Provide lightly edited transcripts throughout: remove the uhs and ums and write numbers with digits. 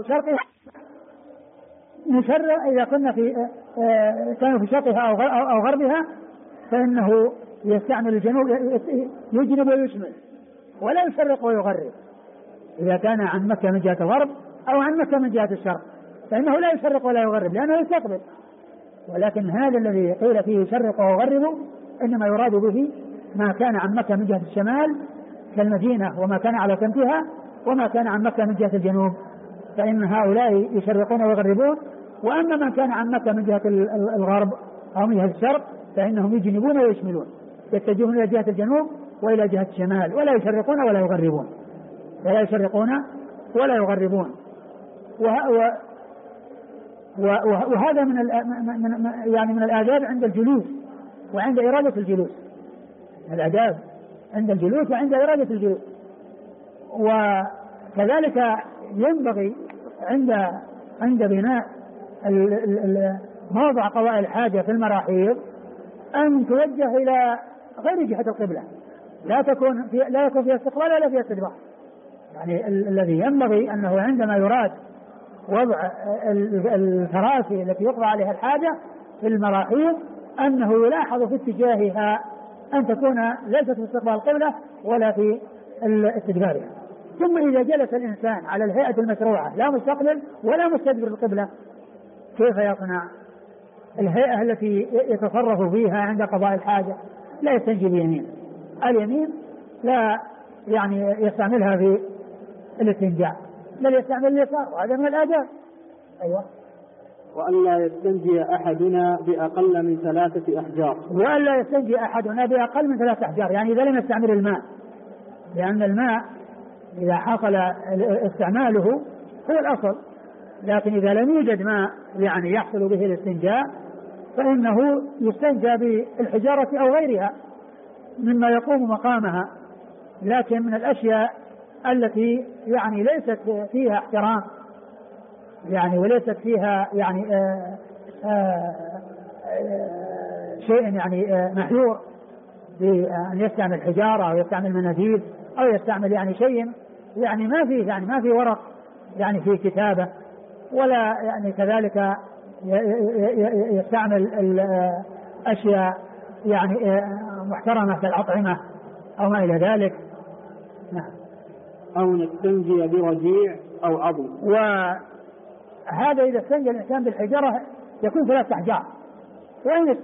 شرقها نشرع، إذا كنا كانوا في شرقها أو غربها فإنه يستعمل الجنوب، يجنب ويشمل ولا يشرق ويغرب. إذا كان عن مكة من جهة الغرب أو عن مكة من جهة الشرق فإنه لا يشرق ولا يغرب لأنه يستقبل. ولكن هذا الذي قيل فيه يشرق ويغرب إنما يراد به ما كان عن مكة من جهة الشمال كالمدينة وما كان على سمتها، وما كان عن مكة من جهة الجنوب فإن هؤلاء يشرقون ويغربون. وأما من كان عن مكة من جهة الغرب أو من جهة الشرق فإنهم يجنبون ويشملون، يتجهون إلى جهة الجنوب وإلى جهة الشمال، ولا يشرقون ولا يغربون، ولا يشرقون ولا يغربون. وهذا من الآداب عند الجلوس وعند إرادة الجلوس، الآداب عند الجلوس وعند إرادة الجلوس. وكذلك ينبغي عند بناء موضع قضاء الحاجة في المراحيض أن توجه إلى غير جهة القبلة، لا يكون فيها استقبال ولا فيها استدبار. يعني الذي ينبغي أنه عندما يراد وضع الكراسي التي يقضى عليها الحاجة في المراحيض أنه يلاحظ في اتجاهها أن تكون ليست في استقبال القبلة ولا في استدبارها. ثم إذا جلس الإنسان على الهيئة المشروعة لا مستقبل ولا مستدبر القبلة كيف يصنع؟ الهيئة التي يتصرف فيها عند قضاء الحاجة لا يستنجي بيمين، اليمين لا يعني يستعملها في الاستنجاء بل يستعمل اليسار، وهذا من الآداب. أيوة. وأن لا يستنجي أحدنا بأقل من 3 أحجار، وأن لا يستنجي أحدنا بأقل من 3 أحجار، يعني إذا لم يستعمل الماء، لأن الماء إذا حصل استعماله هو الأصل، لكن إذا لم يوجد ماء يعني يحصل به الاستنجاء فإنه يستنجى بالحجارة أو غيرها مما يقوم مقامها، لكن من الأشياء التي يعني ليست فيها احترام يعني وليست فيها يعني شيء يعني محيور بأن يستعمل حجارة أو يستعمل مناديل أو يستعمل يعني شيء يعني ما في ورق يعني في كتابة، ولا يعني كذلك يستعمل أشياء يعني محترمة كالأطعمة أو ما إلى ذلك. نعم. أو نستنجي برجيع أو عظم. وهذا إذا استنجى الإنسان بالحجارة يكون 3 أحجار، وإن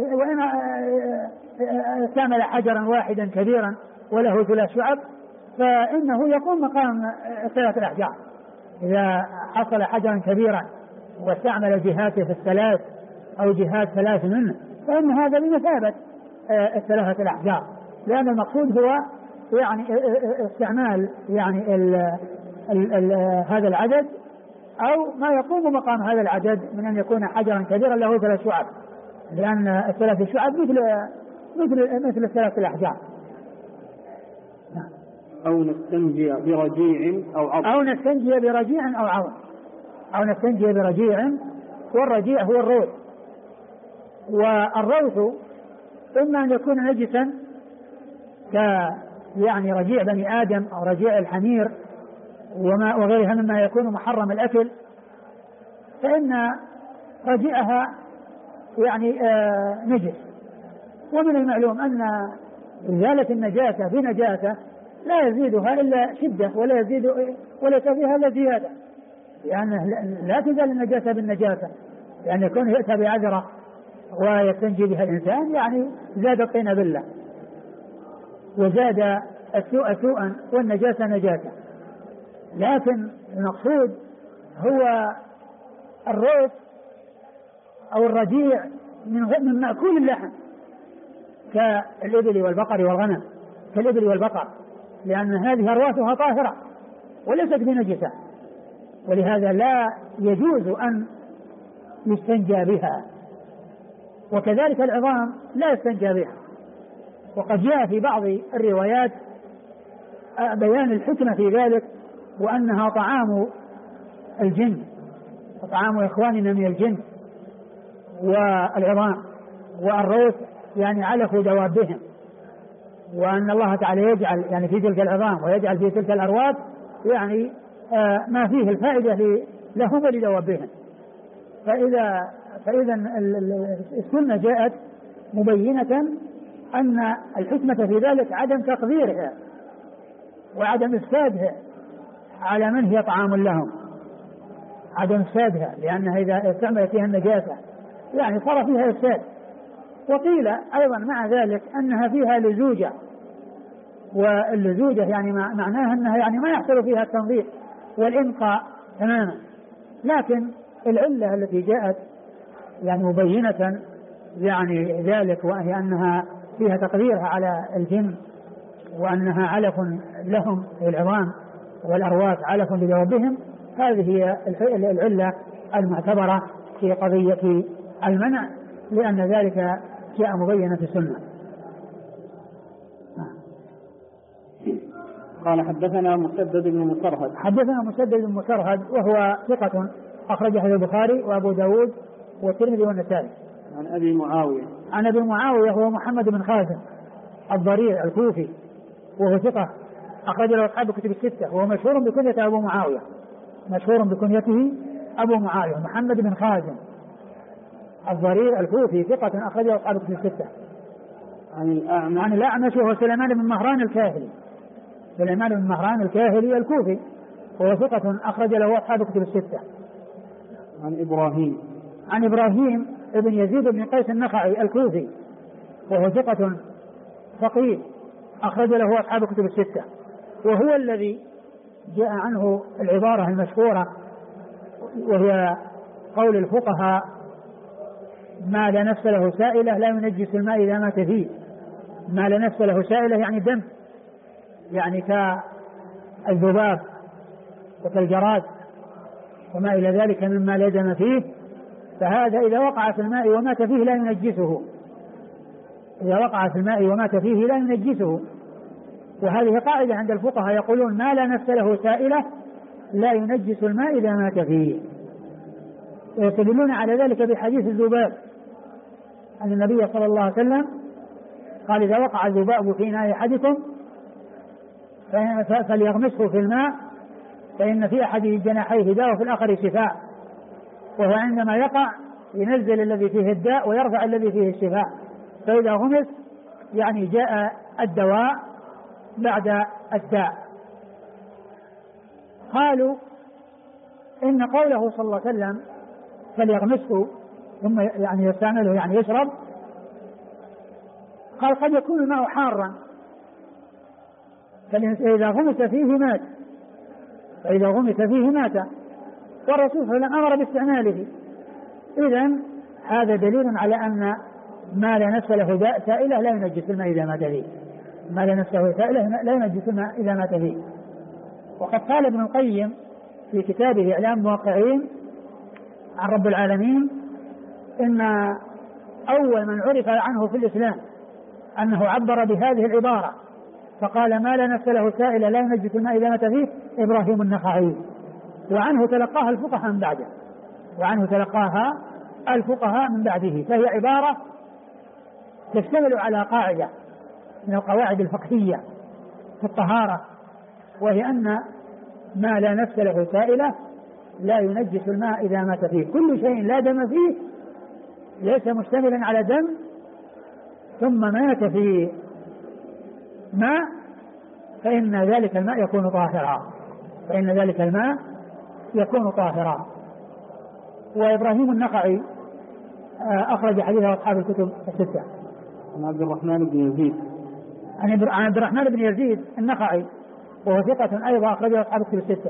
استعمل حجرا واحدا كبيرا وله 3 شعب فإنه يقوم مقام 3 أحجار. إذا حصل حجرا كبيرا واستعمل جهاته في 3 أو جهات 3 منه فإن هذا بمثابة 3 أحجار، لأن المقصود هو يعني استعمال يعني هذا العدد أو ما يقوم مقام هذا العدد من أن يكون حجرا كبيرا له 3 شعب، لأن 3 شعب مثل 3 الأحجار. أو نستنجي برجيع أو عظم. أو نستنجي برجيع أو عظم. أو نستنجي برجيع، والرجيع هو الروث، والروث إما أن يكون نجسا يعني رجيع بني آدم أو رجيع الحمير وغيرها مما يكون محرم الأكل، فإن رجيعها يعني نجس. ومن المعلوم أن إزالة النجاسة بنجاسة لا يزيدها إلا شدة ولا فيها إلا زيادة، لأن لا تزال النجاسة بالنجاسة، لأن يكون يأتى بعذرة ويستنجي بها الإنسان يعني زاد الطين بالله وزاد السوء سوءا والنجاسة نجاسة. لكن المقصود هو الروث أو الرجيع من مأكول اللحم كالإبل والبقر والغنم، كالإبل والبقر، لأن هذه أرواثها طاهرة وليست بنجسة، ولهذا لا يجوز أن يستنجى بها. وكذلك العظام لا يستنجى بها. وقد جاء في بعض الروايات بيان الحكمة في ذلك، وأنها طعام الجن وطعام إخواننا من الجن، والعظام والروث يعني علف دوابهم، وأن الله تعالى يجعل يعني في تلك العظام ويجعل في تلك الأرواث يعني ما فيه الفائدة لهم ولدوابهم. فإذا السنة جاءت مبينة أن الحكمة في ذلك عدم تقديرها وعدم إفسادها على من هي طعام لهم، عدم إفسادها، لأنها إذا استعملت فيها النجاسة يعني صار فيها إفساد. وقيل أيضا مع ذلك أنها فيها لزوجة، واللزوجة يعني معناها أنها يعني ما يحصل فيها التنظيف والإنقاء تماما. لكن العلة التي جاءت يعني مبينة يعني ذلك، وهي أنها فيها تقديرها على الجن، وأنها علف لهم في العظام والأرواح علف لدوابهم. هذه هي العلة المعتبرة في قضية المنع، لأن ذلك جاء مبينا في السنة. قال حدثنا مسدد بن مسرهد. حدثنا مسدد بن مسرهد وهو ثقة أخرجه البخاري وأبو داود والترمذي والنسائي. عن أبي معاوية. عن أبي معاوية هو محمد بن خازم الضرير الكوفي، وهو ثقة أخرج له أصحاب الكتب الستة، وهو مشهور بكنيته أبو معاوية، مشهور بكنيته أبو معاوية محمد بن خازم الضرير الكوفي، ثقة أخرج له أصحاب الكتب الستة. عن الأعمش وهو سليمان بن مهران الكاهلي، سليمان بن مهران الكاهلي الكوفي، وهو ثقة أخرج له أصحاب الكتب الستة. عن إبراهيم ابن يزيد بن قيس النخعي الكوفي، وهو ثقة فقيه أخرج له أصحاب الكتب الستة، وهو الذي جاء عنه العبارة المشهورة وهي قول الفقهاء: ما لا نفس له سائلة لا ينجس الماء إذا مات فيه. ما لا نفس له سائلة يعني دم، يعني كالذباب وكالجراد وما إلى ذلك مما لا دم فيه، فهذا إذا وقع في الماء ومات فيه لا ينجسه، إذا وقع في الماء ومات فيه لا ينجسه. وهذه قاعدة عند الفقهاء، يقولون ما لا نفس له سائلة لا ينجس الماء إذا مات فيه. ويستدلون على ذلك بحديث الذباب أن النبي صلى الله عليه وسلم قال: إذا وقع الذباب في إناء أحدكم فليغمسه في الماء فإن في أحد جناحيه داء وفي الآخر شفاء. وهو عندما يقع ينزل الذي فيه الداء ويرفع الذي فيه الشفاء، فإذا غمس يعني جاء الدواء بعد الداء. قالوا إن قوله صلى الله عليه وسلم فليغمسه ثم يعني يستعمله يعني يشرب، قال قد يكون الماء حارا فإذا غمس فيه مات، فإذا غمس فيه مات، والرسول صلى الله عليه وسلم أمر باستعماله. إذن هذا دليل على أن ما لا نفس له سائلة لا ينجس الماء إذا مات فيه، ما لا نفس له سائلة لا ينجس الماء إذا مات فيه. وقد قال ابن القيم في كتابه إعلام الموقعين عن رب العالمين إن أول من عرف عنه في الإسلام أنه عبر بهذه العبارة فقال ما لا نفس له سائلة لا ينجس الماء إذا مات فيه إبراهيم النخعي، وعنه تلقاها الفقهاء من بعده، وعنه تلقاها الفقهاء من بعده. فهي عبارة تشتمل على قاعدة من القواعد الفقهية في الطهارة، وهي أن ما لا نفس له سائلة لا ينجس الماء إذا مات فيه. كل شيء لا دم فيه ليس مشتملا على دم ثم مات في ماء فإن ذلك الماء يكون طاهرا، فإن ذلك الماء يكون طاهرا. وإبراهيم النخعي أخرج حديثه أصحاب الكتب الستة. عن عبد الرحمن بن يزيد. عن عبد الرحمن بن يزيد النخعي وهو ثقة أيضا أخرجه أصحاب الكتب الستة.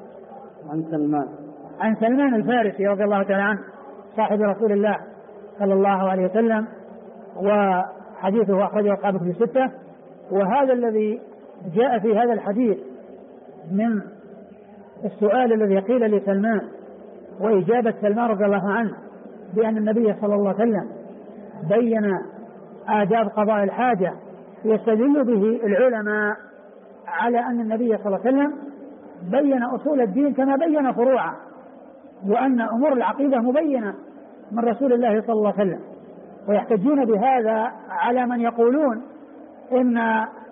عن سلمان الفارسي رضي الله تعالى عنه صاحب رسول الله صلى الله عليه وسلم، وحديثه أخرجه أصحاب الكتب الستة. وهذا الذي جاء في هذا الحديث من السؤال الذي قيل لسلمان وإجابة سلمان رضي الله عنه بأن النبي صلى الله عليه وسلم بين آداب قضاء الحاجة، يستدل به العلماء على أن النبي صلى الله عليه وسلم بين أصول الدين كما بين فروعه، وأن أمور العقيدة مبينة من رسول الله صلى الله عليه وسلم. ويحتجون بهذا على من يقولون إن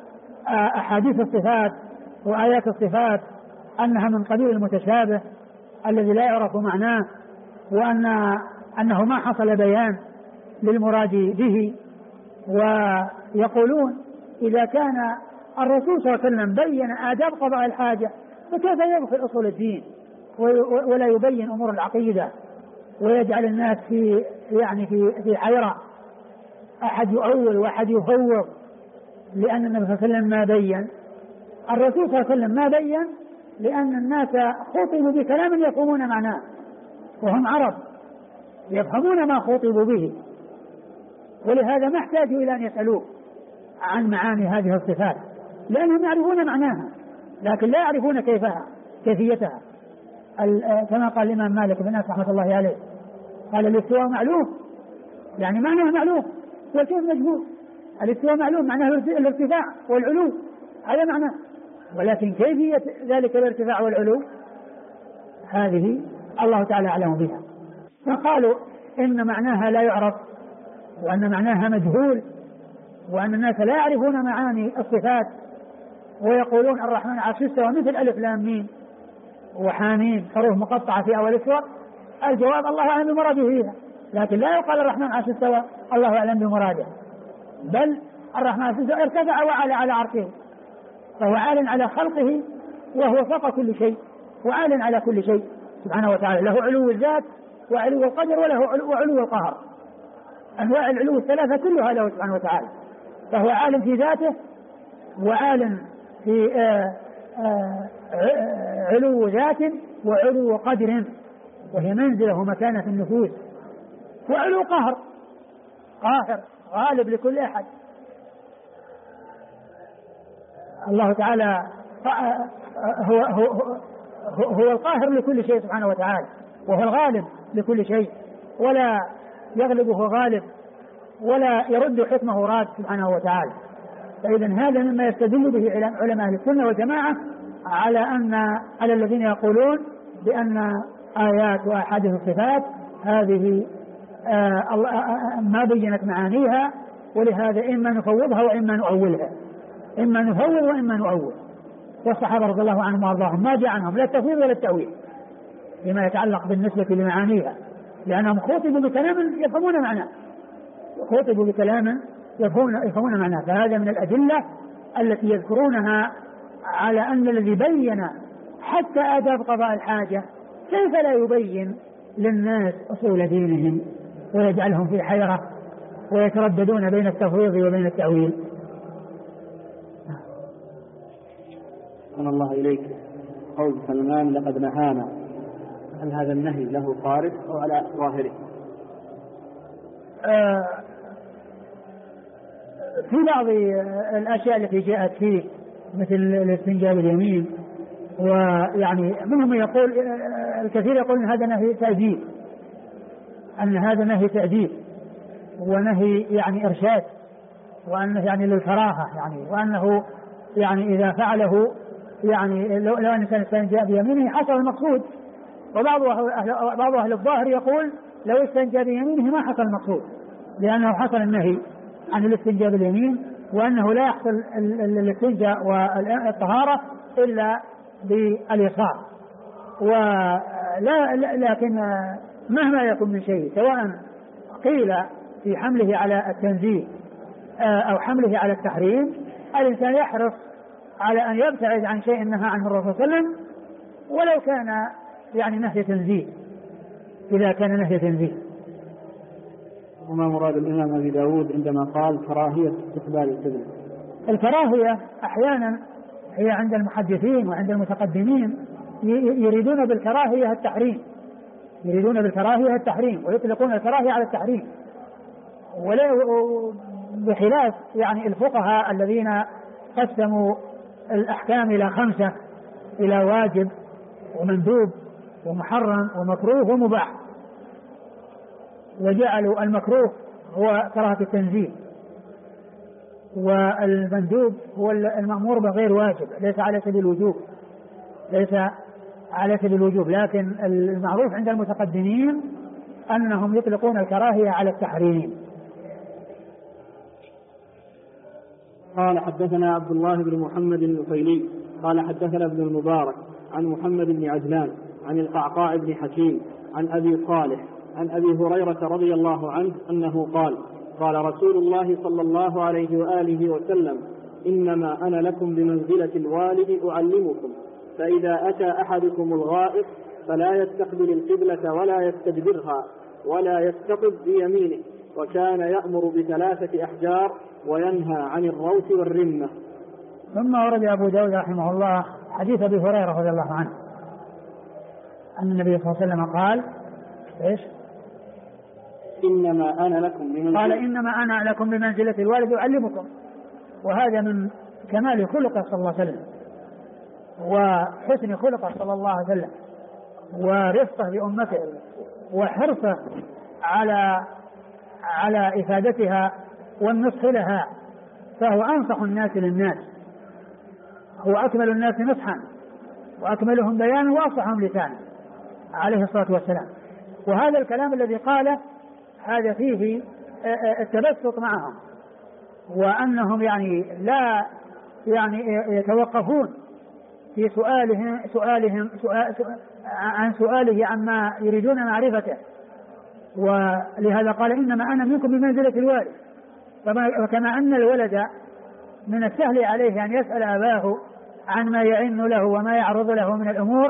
أحاديث الصفات وآيات الصفات أنها من قبيل المتشابه الذي لا يعرف معناه، وأنه ما حصل بيان للمراد به. ويقولون إذا كان الرسول صلى الله عليه وسلم بين آداب قضاء الحاجة فكيف يدخل أصول الدين ولا يبين أمور العقيدة ويجعل الناس في حيرة، أحد يؤول وأحد يفوض، لأن النبي صلى الله عليه وسلم ما بين. الرسول صلى الله عليه وسلم ما بين لأن الناس خطبوا بكلام يفهمون معناه، وهم عرب يفهمون ما خطبوا به، ولهذا ما احتاجوا إلى أن يسألوه عن معاني هذه الصفات، لأنهم يعرفون معناها لكن لا يعرفون كيفيتها. كما قال الإمام مالك بن أنس رحمة الله عليه، قال الاستواء معلوم، يعني معناه معلوم، والكيف مجهول. الاستواء معلوم معناه الارتفاع والعلو، هذا معناه، ولكن كيفية ذلك الارتفاع والعلو هذه الله تعالى أعلم بها. فقالوا إن معناها لا يعرف، وأن معناها مجهول، وأن الناس لا يعرفون معاني الصفات، ويقولون الرحمن عرش استوى مثل ألف لام ميم وحاميم حروف مقطعة في أول السور. الجواب الله أعلم بمراده فيها، لكن لا يقال الرحمن عرش استوى الله أعلم بمراده، بل الرحمن عرش استوى ارتفع وعلى على عرشه، فهو عال على خلقه وهو فوق كل شيء وعال على كل شيء سبحانه وتعالى، له علو الذات وعلو القدر وله وعلو القهر، أنواع العلو الثلاثة كلها له سبحانه وتعالى، فهو عالم في ذاته وعالم في علو ذات وعلو قدر، وهي منزله ومكانة النفوس، وعلو قهر، قاهر غالب لكل أحد. الله تعالى هو القاهر لكل شيء سبحانه وتعالى، وهو الغالب لكل شيء، ولا يغلبه غالب ولا يرد حكمه راد سبحانه وتعالى. فإذا هذا مما يستدل به علماء السنة والجماعة على الذين يقولون بأن آيات وأحاديث الصفات هذه ما بينت معانيها، ولهذا إما نفوضها وإما نؤولها، إما نفوض وإما نؤول. والصحابة رضي الله عنهم وأرضاهم ما جاء عنهم لا التفويض ولا التأويل فيما يتعلق بالنسبة لمعانيها، لأنهم خطبوا بكلام يفهمون معناه، خطبوا بكلام يفهمون معناه. فهذا من الأدلة التي يذكرونها على أن الذي بين حتى آداب قضاء الحاجة كيف لا يبين للناس أصول دينهم ويجعلهم في حيرة ويترددون بين التفويض وبين التأويل. أن الله إليك قول سلمان لقد نهانا، هل هذا النهي له صارف أو على ظاهره؟ في بعض الأشياء التي جاءت فيه مثل الاستنجاء باليمين، ويعني منهم يقول الكثير يقول أن هذا نهي تأديب، أن هذا نهي تأديب ونهي يعني إرشاد، وأنه يعني للكراهة، يعني وأنه يعني إذا فعله يعني لو أن الإنسان استنجى بيمينه حصل المقصود. وبعض أهل الظاهر يقول لو استنجى بيمينه ما حصل المقصود، لأنه حصل النهي عن الاستنجاء باليمين، وأنه لا يحصل الاستنجاء والطهارة إلا باليسار. لكن مهما يكن من شيء سواء قيل في حمله على التنزيه أو حمله على التحريم، الإنسان يحرص على أن يبتعد عن شيء نهى عنه الرسول صلى الله عليه وسلم ولو كان يعني نهي تنزيه، إذا كان نهي تنزيه. وما مراد الإمام أبي داود عندما قال كراهية استقبال القبلة؟ الكراهية أحيانا هي عند المحدثين وعند المتقدمين يريدون بالكراهية التحريم، يريدون بالكراهية التحريم ويطلقون الكراهية على التحريم، ولا بخلاف يعني الفقهاء الذين قسموا الأحكام إلى 5، إلى واجب ومندوب ومحرم ومكروه ومباح، وجعلوا المكروه هو كراهة التنزيه، والمندوب هو المأمور بغير واجب، ليس على سبيل الوجوب، ليس على سبيل الوجوب، لكن المعروف عند المتقدمين أنهم يطلقون الكراهية على التحريم. قال حدثنا عبد الله بن محمد النفيلي قال حدثنا ابن المبارك عن محمد بن عجلان عن القعقاع بن حكيم عن أبي صالح عن أبي هريرة رضي الله عنه أنه قال قال رسول الله صلى الله عليه وآله وسلم إنما أنا لكم بمنزلة الوالد أعلمكم، فإذا أتى أحدكم الغائط فلا يستقبل القبلة ولا يستدبرها ولا يستقب بيمينه، وكان يأمر ب3 أحجار وينهى عن الروث والرمة. ثم ورد أبو داود رحمه الله حديث أبي هريرة رضي الله عنه أن النبي صلى الله عليه وسلم قال إيش؟ إنما أنا لكم بمنزلة الوالد أعلمكم. وهذا من كمال خلقه صلى الله عليه وسلم وحسن خلقه صلى الله عليه وسلم ورفقه بأمته وحرصه على إفادتها والنصح لها، فهو أنصح الناس للناس، هو أكمل الناس نصحا وأكملهم بيانا وأصحهم لسانا عليه الصلاة والسلام. وهذا الكلام الذي قاله هذا فيه التبسط معهم، وأنهم لا يتوقفون في سؤاله عما يريدون معرفته. ولهذا قال إنما أنا منكم بمنزلة الوالد. وكما أن الولد من السهل عليه أن يسأل أباه عن ما يعن له وما يعرض له من الأمور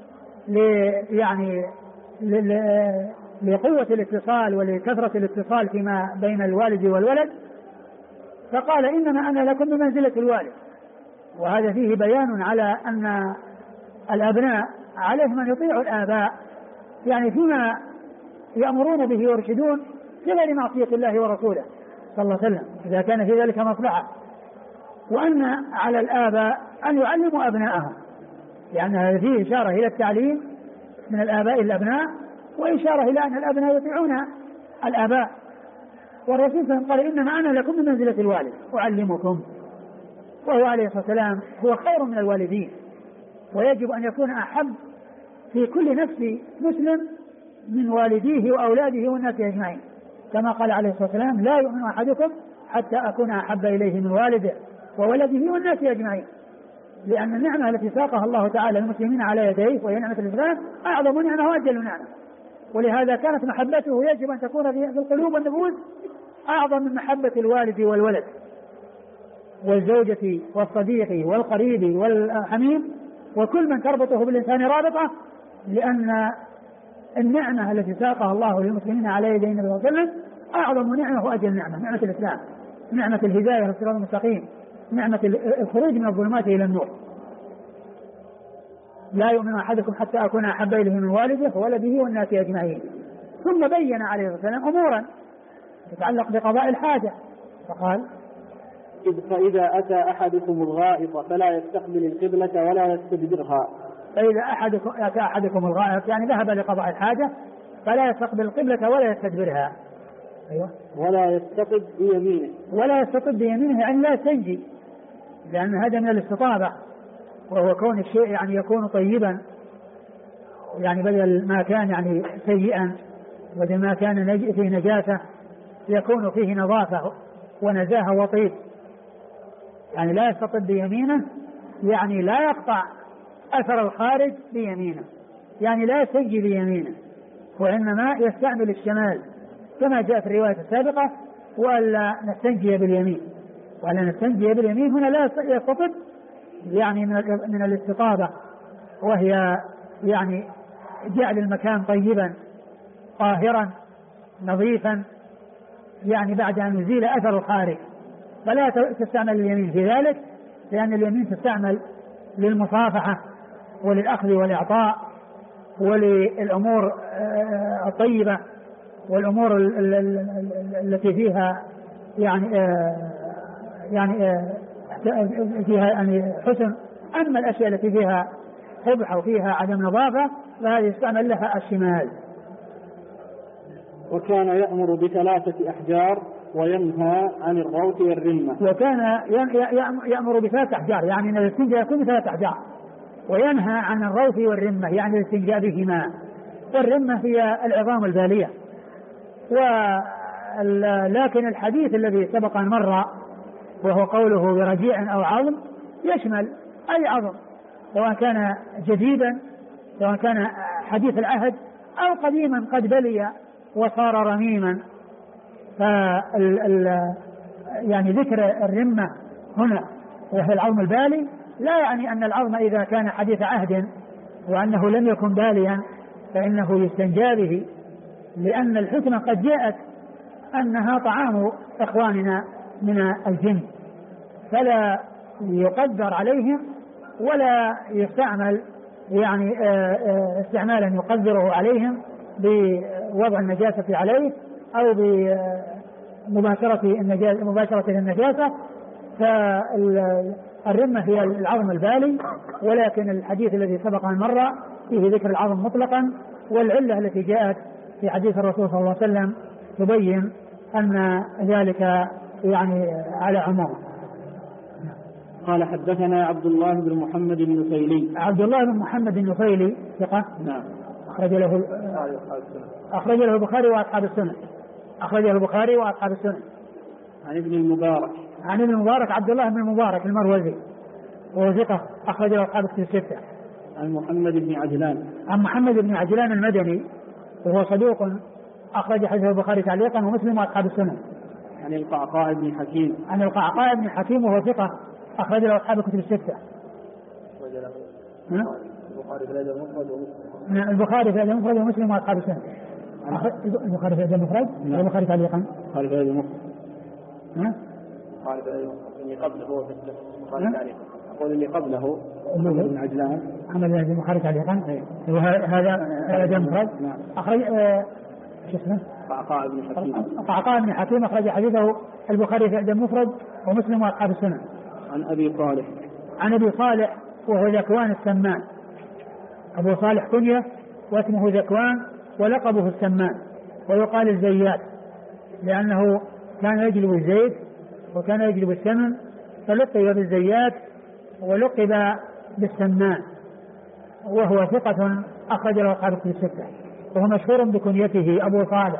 لقوة الاتصال ولكثرة الاتصال فيما بين الوالد والولد، فقال إنما أنا لكم بمنزلة الوالد. وهذا فيه بيان على أن الأبناء عليهم أن يطيعوا الآباء فيما يأمرون به ويرشدون في غير معصية الله ورسوله صلى الله عليه وسلم إذا كان في ذلك مصلحة، وأن على الآباء أن يعلموا أبناءهم، لأن هذا فيه إشارة إلى التعليم من الآباء الأبناء، وإشارة إلى أن الأبناء يطيعون الآباء. والرسول صلى الله عليه وسلم قال إنما أنا لكم بمنزلة الوالد أعلمكم، وهو عليه الصلاة والسلام هو خير من الوالدين، ويجب أن يكون أحب في كل نفس مسلم من والديه وأولاده والناس أجمعين، كما قال عليه الصلاة والسلام لا يؤمن أحدكم حتى أكون أحب إليه من والده وولده والناس أجمعين، لأن النعمة التي ساقها الله تعالى المسلمين على يديه وهي نعمة الإسلام أعظم نعمة وأجل نعمة، ولهذا كانت محبته يجب أن تكون في القلوب والنفوس أعظم من محبة الوالد والولد والزوجة والصديق والقريب والحميم وكل من تربطه بالإنسان رابطة، لأن النعمة التي ساقها الله للمسلمين على يدي النبي صلى الله عليه وسلم أعظم نعمة وأجل نعمة، نعمة الإسلام، نعمة الهداية والصراط المستقيم، نعمة الخروج من الظلمات إلى النور. لا يؤمن أحدكم حتى أكون أحب إليه من والده وولده والناس أجمعين. ثم بين عليه الصلاة والسلام أمورا تتعلق بقضاء الحاجة فقال فإذا أتى أحدكم الغائط فلا يستقبل القبلة ولا يستدبرها. فإذا أتى أحدكم الغائط ذهب لقضاء الحاجة فلا يستقبل القبلة ولا يستدبرها. أيوة. ولا يستقب بيمينه لا يستنجي، لأن هذا من الاستطابة، وهو كون الشيء يكون طيبا، بدل ما كان سيئا، بدل ما كان فيه نجاسة يكون فيه نظافة ونزاهة وطيب. لا يستطب بيمينه لا يقطع أثر الخارج بيمينه، لا يستنجي بيمينه، وإنما يستعمل الشمال كما جاء في الرواية السابقة وألا نستنجي باليمين. هنا لا يستطب من الاستطابة، وهي جعل المكان طيبا طاهرا نظيفا بعد أن يزيل أثر الخارج، فلا تستعمل اليمين في ذلك، لأن اليمين تستعمل للمصافحة وللأخذ والإعطاء وللأمور الطيبة والأمور التي فيها فيها حسن. أما الأشياء التي فيها قبح وفيها عدم نظافة فهذه يستعمل لها الشمال. وكان يأمر ب3 أحجار وينهى عن الروث والرمة. وكان يأمر ب3 أحجار، أن الاستنجاء يكون ب3 أحجار، وينهى عن الروث والرمة الاستنجاء بهما. والرمة هي العظام البالية. لكن الحديث الذي سبق أن مر وهو قوله برجيع أو عظم يشمل أي عظم، سواء كان جديدا سواء كان حديث العهد أو قديما قد بلي وصار رميما. يعني ذكر الرمة هنا وهي العظم البالي لا يعني أن العظم إذا كان حديث عهد وأنه لم يكن باليا فإنه يستنجى به، لأن الحكمة قد جاءت أنها طعام إخواننا من الجن، فلا يقدر عليهم ولا يستعمل يعني استعمالا يقدره عليهم بوضع النجاسة عليه أو بمباشرة النجاسة. فالرمة هي العظم البالي، ولكن الحديث الذي سبق أن مر فيه ذكر العظم مطلقا، والعلة التي جاءت في حديث الرسول صلى الله عليه وسلم تبين أن ذلك يعني على عموم. قال حدثنا عبد الله بن محمد النفيلي. عبد الله بن محمد النفيلي ثقة. نعم. أخرج له البخاري وأصحاب السنن. أخرجه البخاري وأصحاب السنن. عن ابن المبارك. عن ابن المبارك عبد الله بن المبارك المروزي وهو ثقة أخرج له أصحاب الستة. عن محمد بن عجلان. عن محمد بن عجلان المدني وهو صدوق أخرج حديثه البخاري تعليقا ومسلم وأصحاب السنن. عن القعقاع بن حكيم. عن القعقاع بن حكيم وهو ثقة أخرج له أصحاب الكتب الستة. البخاري في الأدب المفرد ومسلم وأصحاب السنن. البخاري في الأدب المفرد والبخاري تعليقا. البخاري في الأدب المفرد. البخاري في الأدب اللي قبله هو في البخاري تعليقا. أقول اللي قبله محمد بن عجلان. محمد بن البخاري تعليقا. وهذا الأدب المفرد. أخرج شو اسمه؟ قعقاع بن حكيم. قعقاع بن حكيم أخرج حديثه البخاري في الأدب المفرد ومسلم وأصحاب السنن. عن أبي صالح. عن أبي صالح وهو ذكوان السمان. أبو صالح كنية واسمه ذكوان ولقبه السمان، ويقال الزيات لأنه كان يجلب الزيت وكان يجلب السمن فلقب بالزيات ولقب بالسمان، وهو ثقة أخرج له أصحاب الكتب الستة، وهو مشهور بكنيته أبو صالح.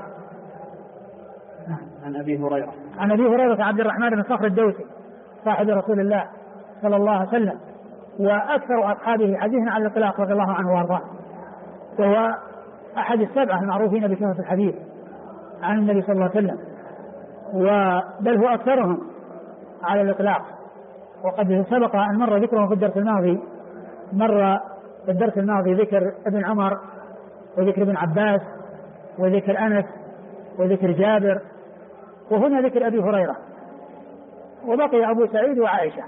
عن أبي هريرة. عن أبي هريرة عبد الرحمن بن صخر الدوسي صاحب رسول الله صلى الله عليه وسلم، وأكثر أصحابه حديثا على الإطلاق رضي الله عنه وأرضاه، وهو أحد السبعة المعروفين بكثرة الحديث عن النبي صلى الله عليه وسلم، بل هو أكثرهم على الإطلاق. وقد سبق أن مر ذكره في الدرس الماضي، مر في الدرس الماضي ذكر ابن عمر وذكر ابن عباس وذكر أنس وذكر جابر، وهنا ذكر أبي هريرة، وبقي أبو سعيد وعائشة،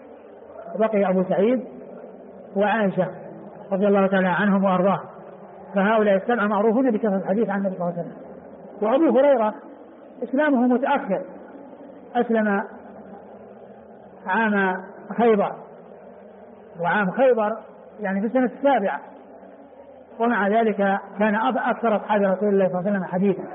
رضي الله تعالى عنهم وأرضاه. فهؤلاء السبعة معروفون بكثرة الحديث عن النبي صلى الله عليه وسلم. وأبو هريرة إسلامه متأخر، أسلم عام خيبر، وعام خيبر يعني في السنة 7، ومع ذلك كان أكثر أصحاب رسول الله صلى الله عليه وسلم حديثا.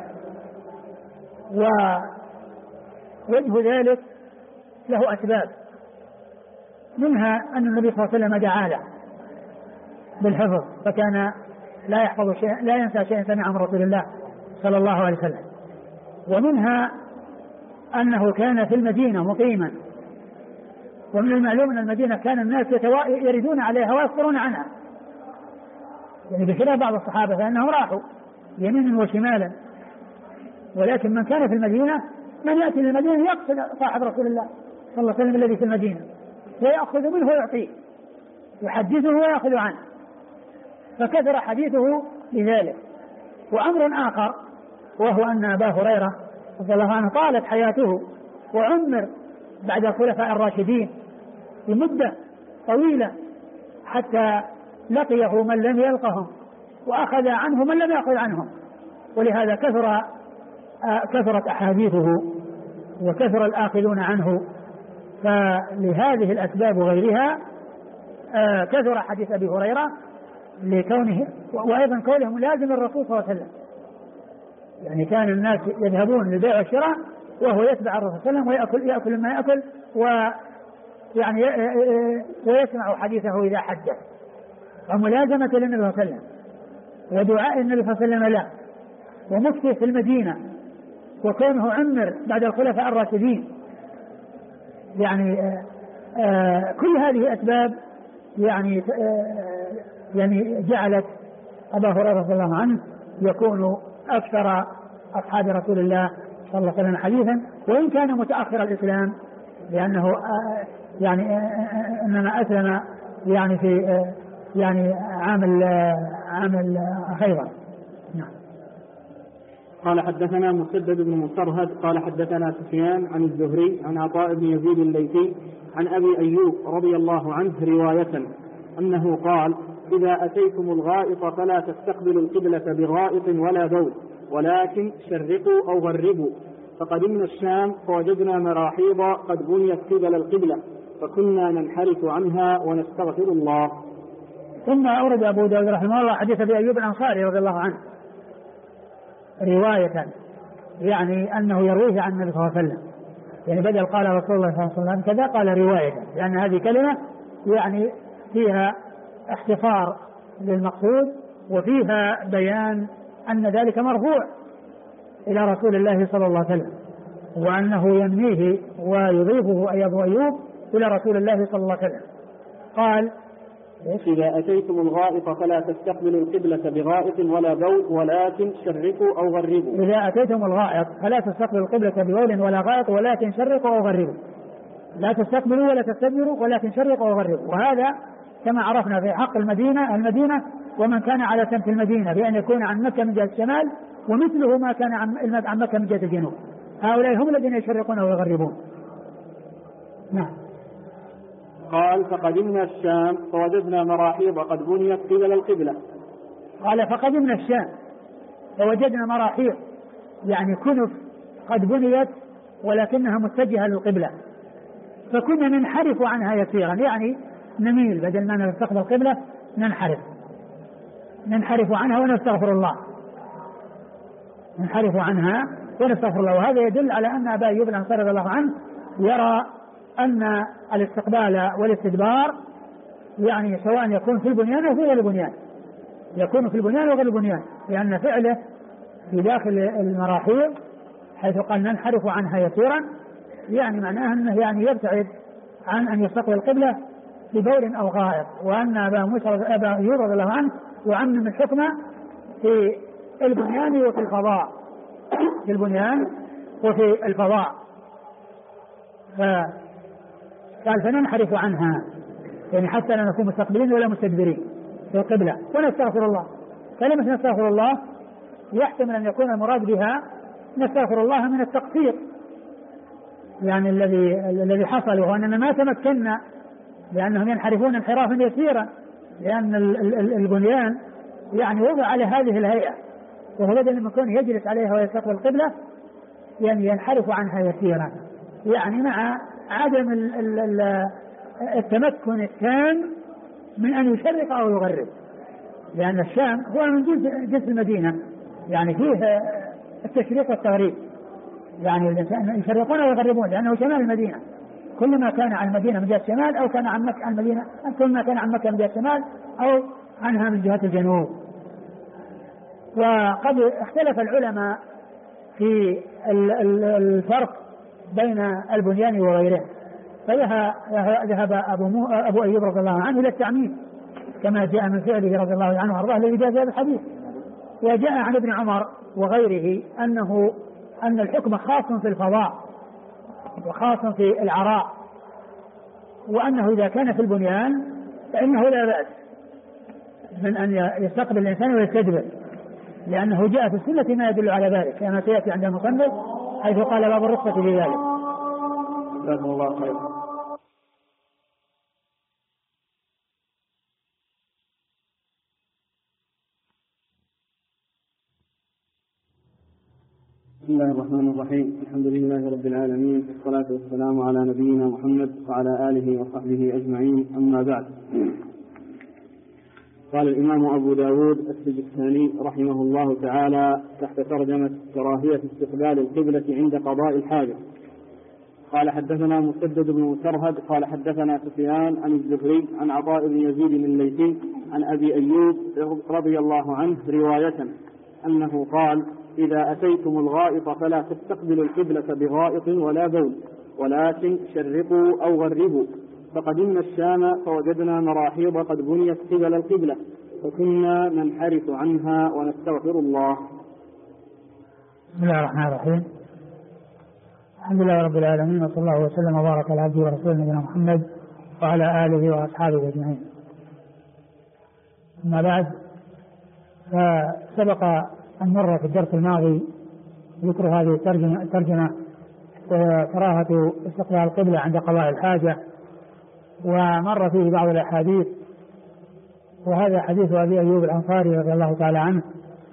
ووجه ذلك له أسباب، منها أن النبي صلى الله عليه وسلم دعا له بالحفظ، فكان لا يحفظ شيئا، لا ينسى شيئا سمع من رسول الله صلى الله عليه وسلم. ومنها أنه كان في المدينة مقيما، ومن المعلوم أن المدينة كان الناس يردون عليها ويصبرون عنها، يعني بخلاف بعض الصحابة فإنهم راحوا يمينا وشمالا، ولكن من كان في المدينة من يأتي للمدينة يقصد صاحب رسول الله صلى الله عليه وسلم الذي في المدينة ويأخذ منه ويعطيه، يحدثه ويأخذ عنه، فكثر حديثه لذلك. وأمر آخر وهو أن أبا هريرة رضي الله عنه طالت حياته وعمر بعد الخلفاء الراشدين لمدة طويلة حتى لقيه من لم يلقهم وأخذ عنه من لم يأخذ عنهم، ولهذا كثرت أحاديثه وكثر الآخذون عنه. فلهذه الأسباب وغيرها كثر حديث أبي هريرة لكونه، وأيضا كونه ملازم الرسول صلى الله عليه وسلم، يعني كان الناس يذهبون للبيع والشراء وهو يتبع الرسول صلى الله عليه وسلم ويأكل ما يأكل ويعني ويسمع حديثه إذا حدث، وملازمة للنبي صلى الله عليه وسلم ودعاء النبي صلى الله عليه وسلم له ومكثه في المدينة وكونه عمر بعد الخلفاء الراشدين، يعني كل هذه أسباب يعني يعني جعلت أبا هريرة رضي الله عنه يكون أكثر أصحاب رسول الله صلى الله عليه وسلم حديثا، وإن كان متأخر الإسلام، لأنه يعني إنما أسلم يعني في يعني عام خيبر. نعم. قال حدثنا مسدد بن مصرهد قال حدثنا سفيان عن الزهري عن عطاء بن يزيد الليثي عن أبي أيوب رضي الله عنه رواية أنه قال: إذا أتيتم الغائط فلا تستقبلوا القبلة بغائط ولا بول، ولكن شرقوا أو غربوا. فقدمنا الشام فوجدنا مراحيض قد بنيت قبل القبلة، فكنا ننحرف عنها ونستغفر الله. ثم أورد أبو داود رحمه الله حديث أبي أيوب الأنصاري رضي الله عنه رواية، يعني أنه يرويه عن النبي صلى الله عليه وسلم، يعني بدل قال رسول الله صلى الله عليه وسلم كذا قال رواية، لأن هذه كلمة يعني فيها اختصار للمقصود، وفيها بيان أن ذلك مرفوع إلى رسول الله صلى الله عليه وسلم، وأنه ينميه ويضيفه أي أبو أيوب إلى رسول الله صلى الله عليه وسلم. قال: إذا أتيتم الغائط فلا تستقبلوا القبلة بغائط ولا بول، ولكن شرقوا أو غربوا. إذا أتيتم الغائط فلا تستقبلوا القبلة ببول ولا غائط، ولكن شرقوا أو غربوا. لا تستقبلوا ولا تستدبروا، ولكن شرقوا أو غربوا. وهذا كما عرفنا في حق المدينة ومن كان على سمت المدينة بأن يكون عن مكة من جهة الشمال، ومثله ما كان عن مكة من جهة الجنوب. هؤلاء هم الذين يشرقون ويغربون. نعم. قال: فقدمنا الشام فوجدنا مراحيض قد بنيت قبل القبلة. قال: فقدمنا الشام فوجدنا مراحيض، يعني كنف قد بنيت ولكنها متجهة للقبلة، فكنا ننحرف عنها يسيرا، يعني نميل بدل ما نستقبل القبلة ننحرف عنها ونستغفر الله. ننحرف عنها ونستغفر الله. وهذا يدل على أن أبا أيوب الأنصاري رضي الله عنه يرى أن الاستقبال والاستدبار يعني سواء يكون في البنيان أو في غير البنيان، يكون في البنيان وغير البنيان، لأن فعله في داخل المراحيض حيث قال ننحرف عنها يسيرا، يعني معناه أنه يعني يبتعد عن أن يستقبل القبلة ببول أو غائط. وأن أبا أيوب رضي الله عنه يعمم الحكم في البنيان وفي الفضاء، في البنيان وفي الفضاء. قال: فننحرف عنها، يعني حتى لا نكون مستقبلين ولا مستدبرين في القبلة، ونستغفر الله. كلمة نستغفر الله يحتمل أن يكون المراد بها نستغفر الله من التقصير، يعني الذي حصل، وهو أننا ما تمكنا، لأنهم ينحرفون انحرافا يسيرا، لأن البنيان يعني وضع على هذه الهيئة، وهو بدل من كونه يجلس عليها ويستقبل القبلة يعني ينحرف عنها يسيرا، يعني مع عدم التمكن التام من أن يشرق أو يغرب، لأن الشام هو من جنس المدينة، يعني فيه التشريق والتغريب، يعني يشرقون ويغربون لأنه شمال المدينة، كل ما كان عن المدينة من جهة الشمال أو كان عن مكة عن المدينة، كل ما كان عن مكة من جهة الشمال أو عنها من جهة الجنوب. وقد اختلف العلماء في الفرق بين البنيان وغيره، فذهب أبو أيوب رضي الله عنه إلى التعميم كما جاء من فعله رضي الله عنه وأرضاه الذي جاء في هذا الحديث. وجاء عن ابن عمر وغيره أن الحكم خاص في الفضاء وخاص في العراء، وأنه إذا كان في البنيان فإنه لا بأس من أن يستقبل الإنسان ويستدبر، لأنه جاء في السنة ما يدل على ذلك كما سيأتي عند المصنف حيث قال باب الرخصة في ذلك. جزاكم الله خير. بسم الله الرحمن الرحيم. الحمد لله رب العالمين، والصلاة والسلام على نبينا محمد وعلى آله وصحبه أجمعين، أما بعد. قال الإمام أبو داود السجستاني رحمه الله تعالى تحت ترجمة كراهية استقبال القبلة عند قضاء الحاجة. قال: حدثنا مسدد بن مسرهد قال حدثنا سفيان عن الزهري عن عطاء بن يزيد الليثي عن أبي أيوب رضي الله عنه رواية أنه قال: إذا أتيتم الغائط فلا تستقبلوا القبلة بغائط ولا بول، ولكن شرقوا أو غربوا. فقدمنا الشام فوجدنا مراحيض قد بنيت قبل القبلة، وكنا ننحرف عنها ونستغفر الله. بسم الله الرحمن الرحيم. الحمد لله رب العالمين، وصلى الله وسلم وبارك على عبده ورسوله نبينا محمد وعلى آله وأصحابه أجمعين. أما بعد، فسبق أن مر في الدرس الماضي ذكر هذه الترجمة وكراهة استقبال القبلة عند قضاء الحاجة، ومر فيه بعض الأحاديث، وهذا حديث أبي أيوب الأنصاري رضي الله تعالى عنه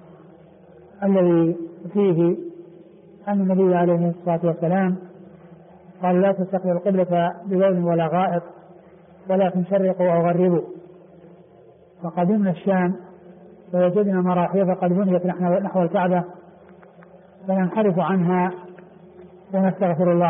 الذي فيه أن النبي عليه الصلاة والسلام قال: لا تستقبل القبلة ببول ولا غائط ولكن شرقوا أو غربوا. فقدمنا الشام فوجدنا مراحيض قد بنيت نحو الكعبة فننحرف عنها ونستغفر الله.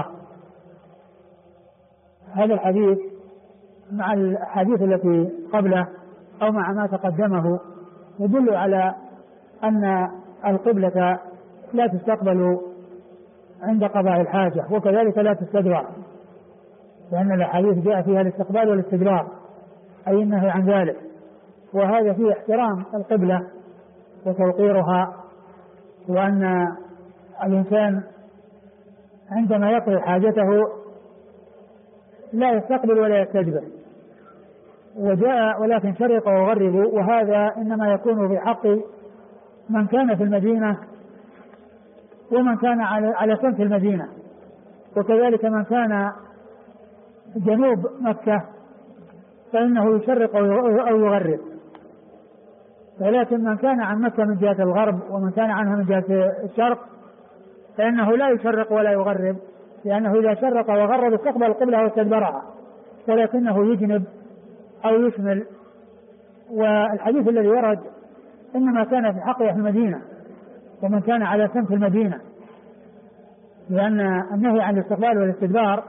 هذا الحديث مع الحديث التي قبله أو مع ما تقدمه يدل على أن القبلة لا تستقبل عند قضاء الحاجة، وكذلك لا تستدبر، لأن الحديث جاء فيها الاستقبال والاستدبار، أي النهي عن ذلك. وهذا فيه احترام القبلة وتوقيرها، وأن الإنسان عندما يقضي حاجته لا يستقبل ولا يستدبر. وجاء ولكن شرق وغرب، وهذا إنما يكون في حق من كان في المدينة ومن كان على سمت المدينة، وكذلك من كان جنوب مكة فإنه يشرق أو يغرب. ولكن من كان عن مكة من جهة الغرب ومن كان عنها من جهة الشرق فإنه لا يشرق ولا يغرب، لأنه إذا شرق وغرب استقبل القبلة واستدبرها، ولكنه يجنب أو يشمل. والحديث الذي ورد إنما كان في حق أهل المدينة ومن كان على سمت المدينة، لأن النهي عن الاستقبال والاستدبار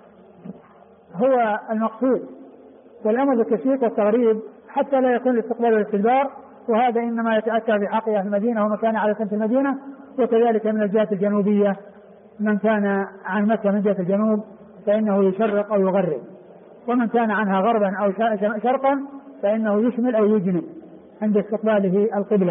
هو المقصود، والأمر بالتشريق والتغريب حتى لا يكون الاستقبال والاستدبار، وهذا إنما يتأتى في حق أهل المدينة ومن كان على سمت المدينة، وكذلك من الجهة الجنوبية من كان عن مكة من جهة الجنوب فإنه يشرق أو يغرب، ومن كان عنها غربا أو شرقا فإنه يشمل أو يجنب عند استقباله القبلة.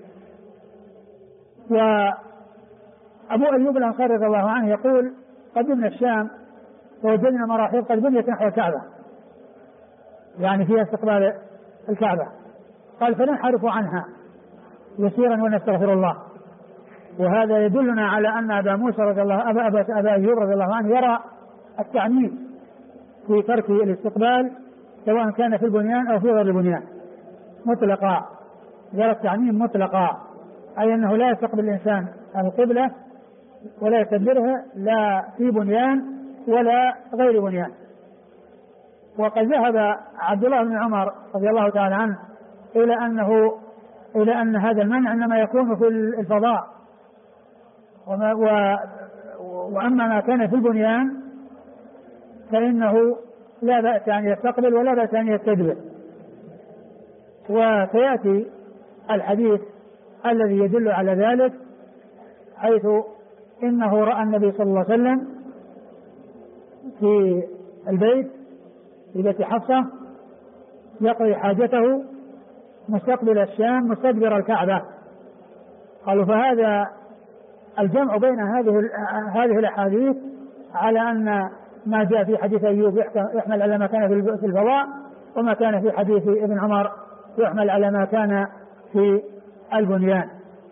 وأبو أيوب الأنصاري رضي الله عنه يقول: قدمنا الشام فوجدنا مراحيض قد بنيت نحو الكعبة، يعني فيها استقبال الكعبة. قال: فننحرف عنها يسيرا ونستغفر الله. وهذا يدلنا على أن أبا موسى رضي الله أبا أيوب رضي الله عنه يرى التعميم في ترك الاستقبال سواء كان في البنيان أو في غير البنيان مطلقا، يرى التعميم مطلقا، أي أنه لا يستقبل الإنسان القبلة ولا يستدبرها لا في بنيان ولا غير بنيان. وقد ذهب عبد الله بن عمر رضي الله تعالى عنه إلى أن هذا المنع إنما يكون في الفضاء، وأما ما كان في البنيان فإنه لا بأس أن يستقبل ولا بأس أن يستدبر. وسيأتي الحديث الذي يدل على ذلك، حيث إنه رأى النبي صلى الله عليه وسلم في البيت في بيت حفصة يقضي حاجته مستقبل الشام مستدبر الكعبة. قالوا: فهذا الجمع بين هذه الأحاديث على أن ما جاء في حديث أيوب يحمل على ما كان في الفضاء، وما كان في حديث ابن عمر يحمل على ما كان في البنيان.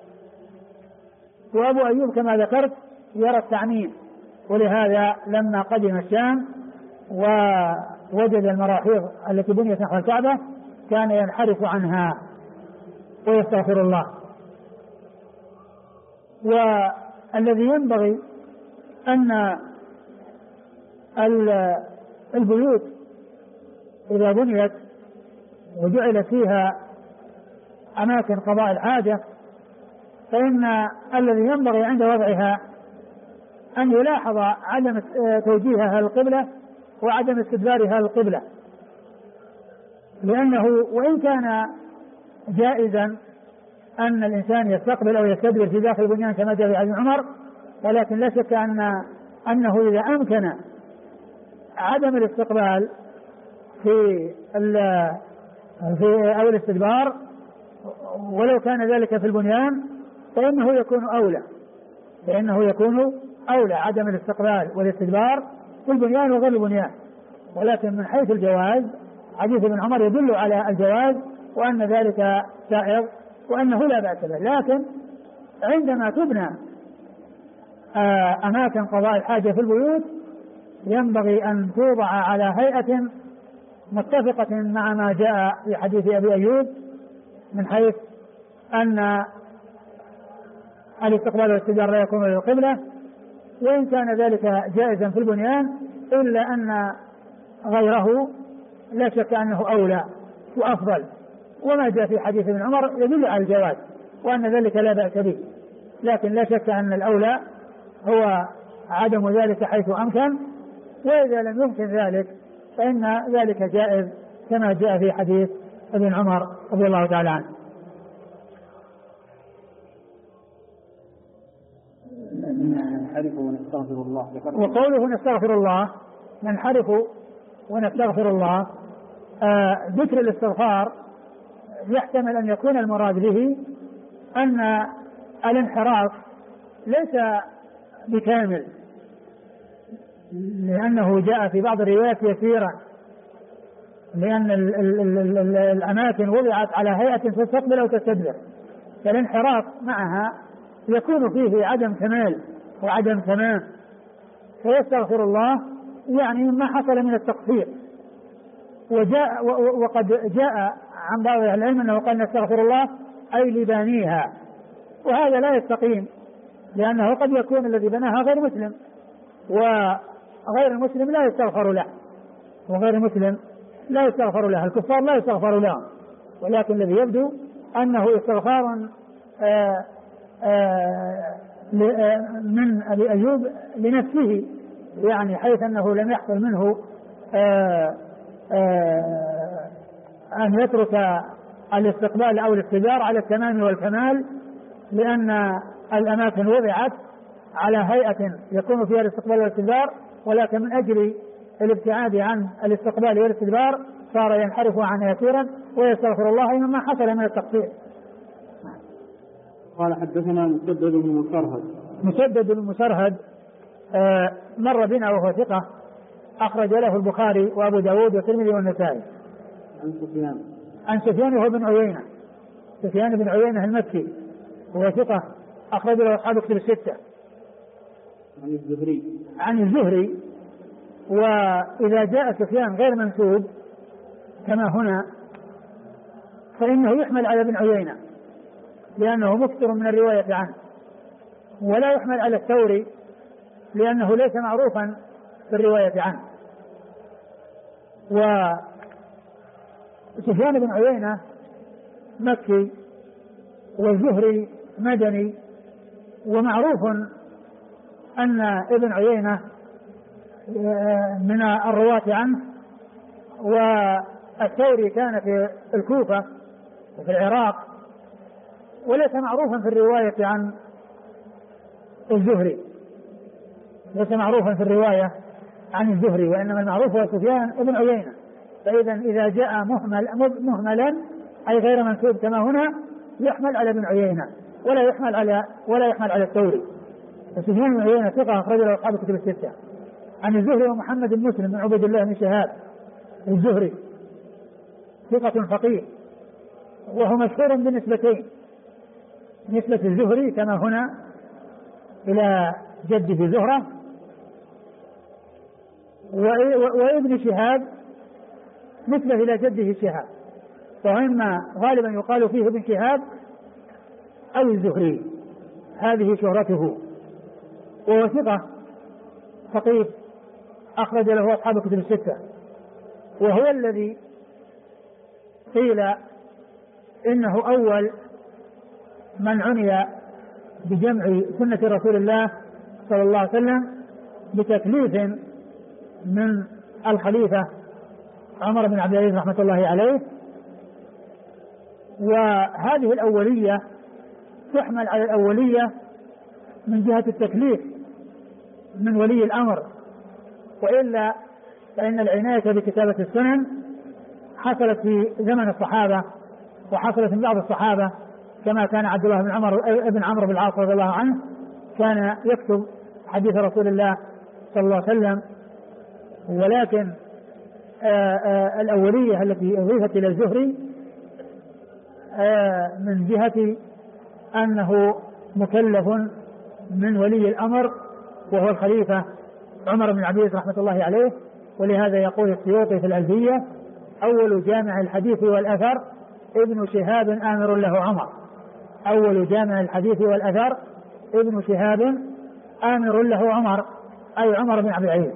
وأبو أيوب كما ذكرت يرى التعميم، ولهذا لما قدم الشام ووجد المراحيض التي بنيت نحو الكعبة كان ينحرف عنها ويستغفر الله. والذي ينبغي أن البيوت إذا بنيت وجعل فيها أماكن قضاء الحاجة فإن الذي ينبغي عند وضعها أن يلاحظ عدم توجيهها القبلة وعدم استدبارها القبلة، لأنه وإن كان جائزا أن الإنسان يستقبل أو يستدبر في داخل البنيان كما جاء في حديث عمر، ولكن لا شك أنه إذا أمكن عدم الاستقبال في أو الاستدبار ولو كان ذلك في البنيان فإنه يكون أولى عدم الاستقبال والاستدبار في البنيان وغير البنيان. ولكن من حيث الجواز حديث ابن عمر يدل على الجواز وأن ذلك سائغ وأنه لا بأس به. لكن عندما تبنى أماكن قضاء الحاجة في البيوت ينبغي أن توضع على هيئة متفقة مع ما جاء في حديث أبي أيوب من حيث أن الاستقبال والاستدبار لا يكون للقبلة، وإن كان ذلك جائزا في البنيان إلا أن غيره لا شك أنه أولى وأفضل. وما جاء في حديث ابن عمر يدل على الجواز وأن ذلك لا بأس به، لكن لا شك أن الأولى هو عدم ذلك حيث أمكن، وإذا لم يمكن ذلك فإن ذلك جائز كما جاء في حديث ابن عمر رضي الله تعالى عنه. ننحرف ونستغفر الله. وقوله نستغفر الله ننحرف ونستغفر الله، ذكر الاستغفار يحتمل أن يكون المراد به أن الانحراف ليس بكامل، لأنه جاء في بعض الروايات يسيرا، لأن الأماكن وضعت على هيئة تستقبل أو تستدبر، فالانحراف معها يكون فيه عدم كمال وعدم تمام، فيستغفر الله يعني ما حصل من التقصير. وقد جاء عن بعض العلم أنه قال نستغفر الله أي لبانيها، وهذا لا يستقيم، لأنه قد يكون الذي بناها غير مسلم، وغير المسلم لا يستغفر له، وغير المسلم لا يستغفر له، الكفار لا يستغفر لهم، ولكن الذي يبدو أنه استغفار من أبي أيوب لنفسه، يعني حيث أنه لم يحصل منه أن يترك الاستقبال أو الاستدبار على التمام والكمال، لأن الأماكن وضعت على هيئة يكون فيها الاستقبال والاستدبار، ولكن من أجل الابتعاد عن الاستقبال والاستدبار صار ينحرف عنها يسيرا ويستغفر الله مما حصل من التقصير. قال حدثنا مسدد بن مسرهد مر بنا وهو ثقة أخرج له البخاري وأبو داود والترمذي والنسائي. عن سفيان وهو بن عيينة، سفيان بن عيينة المكي وهو ثقة أخرج له أصحاب كتب الستة. عن الزهري. وإذا جاء سفيان غير منسوب كما هنا فإنه يحمل على ابن عيينة لأنه مكثر من الرواية عنه، ولا يحمل على الثوري لأنه ليس معروفا في الرواية عنه. وسفيان بن عيينة مكي والزهري مدني، ومعروف أن ابن عيينة من الرواة عنه، والثوري كان في الكوفة وفي العراق، وليس معروفا في الرواية عن الزهري، ليس معروفا في الرواية عن الزهري، وإنما المعروف هو سفيان ابن عيينة. فإذا إذا جاء مهملا أي غير منسوب كما هنا يحمل على ابن عيينة ولا يحمل على الثوري. فسفيان بن عيينة ثقة أخرج له أصحاب كتب الستة. عن الزهري ومحمد بن مسلم بن عبد الله بن شهاب الزهري ثقة فقيه، وهو مشهور بنسبتين، نسبة الزهري كما هنا إلى جده زهرة، وابن شهاب نسبة إلى جده شهاب، وإما غالبا يقال فيه ابن شهاب أو الزهري، هذه شهرته. وهو ثقة فقيه أخرج له أصحاب كتب الستة، وهو الذي قيل إنه أول من عني بجمع سنة رسول الله صلى الله عليه وسلم بتكليف من الخليفة عمر بن عبد العزيز رحمة الله عليه. وهذه الأولية تحمل على الأولية من جهة التكليف من ولي الأمر، وإلا فإن العناية بكتابة السنن حصلت في زمن الصحابة وحصلت من بعض الصحابة كما كان عبد الله بن عمرو بن العاص رضي الله عنه كان يكتب حديث رسول الله صلى الله عليه وسلم، ولكن الأولية التي أضيفت إلى الزهري من جهة أنه مكلف من ولي الأمر وهو الخليفة عمر بن عبد العزيز رحمة الله عليه. ولهذا يقول السيوطي في الألفية: أول جامع الحديث والأثر ابن شهاب آمر له عمر. أول جامع الحديث والأثر ابن شهاب آمر له عمر، أي عمر بن عبد العزيز.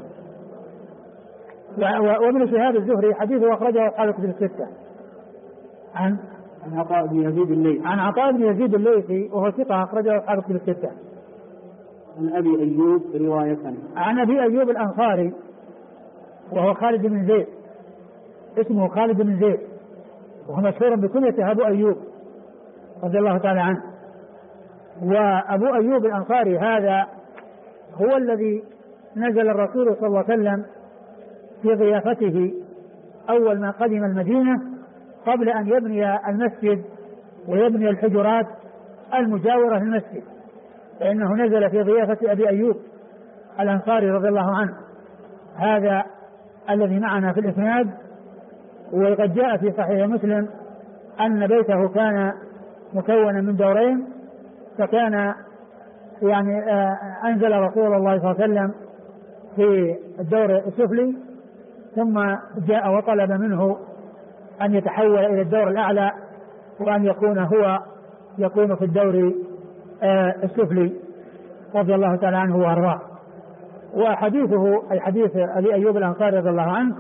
وابن شهاب الزهري حديثه أخرجه أصحاب الكتب الستة عن عطاء بن يزيد الليثي. عن عطاء بن يزيد الليثي وهو ثقة أخرجه أصحاب الكتب الستة. عن أبي أيوب رواية عن أبي أيوب الأنصاري وهو خالد بن زيد، اسمه خالد بن زيد، وهو مشهور بكنيته أبو أيوب رضي الله تعالى عنه. وأبو أيوب الأنصاري هذا هو الذي نزل الرسول صلى الله عليه وسلم في ضيافته أول ما قدم المدينة قبل أن يبني المسجد ويبني الحجرات المجاورة للمسجد، فإنه نزل في ضيافة أبي أيوب الأنصاري رضي الله عنه، هذا الذي معنا في الإسناد. وقد جاء في صحيح مسلم أن بيته كان مكونا من دورين، فكان يعني أنزل رسول الله صلى الله عليه وسلم في الدور السفلي، ثم جاء وطلب منه أن يتحول إلى الدور الأعلى وأن يكون في الدور السفلي رضي الله تعالى عنه وأرضاه. وحديثه أي حديث أبي أيوب الأنصاري رضي الله عنه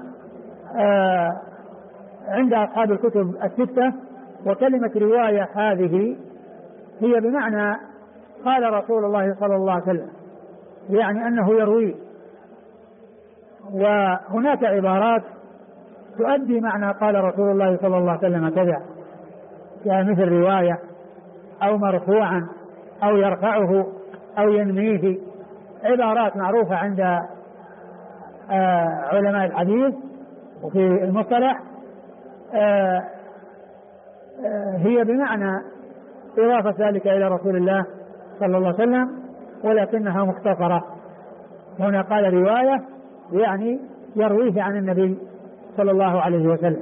عند أصحاب الكتب الستة. وكلمة رواية هذه هي بمعنى قال رسول الله صلى الله عليه وسلم، يعني أنه يروي. وهناك عبارات تؤدي معنى قال رسول الله صلى الله عليه وسلم كذا، كمثل رواية أو مرفوعا أو يرفعه أو ينميه، عبارات معروفة عند علماء الحديث وفي المصطلح، هي بمعنى إضافة ذلك إلى رسول الله صلى الله عليه وسلم، ولكنها مختصرة. هنا قال رواية يعني يرويه عن النبي صلى الله عليه وسلم.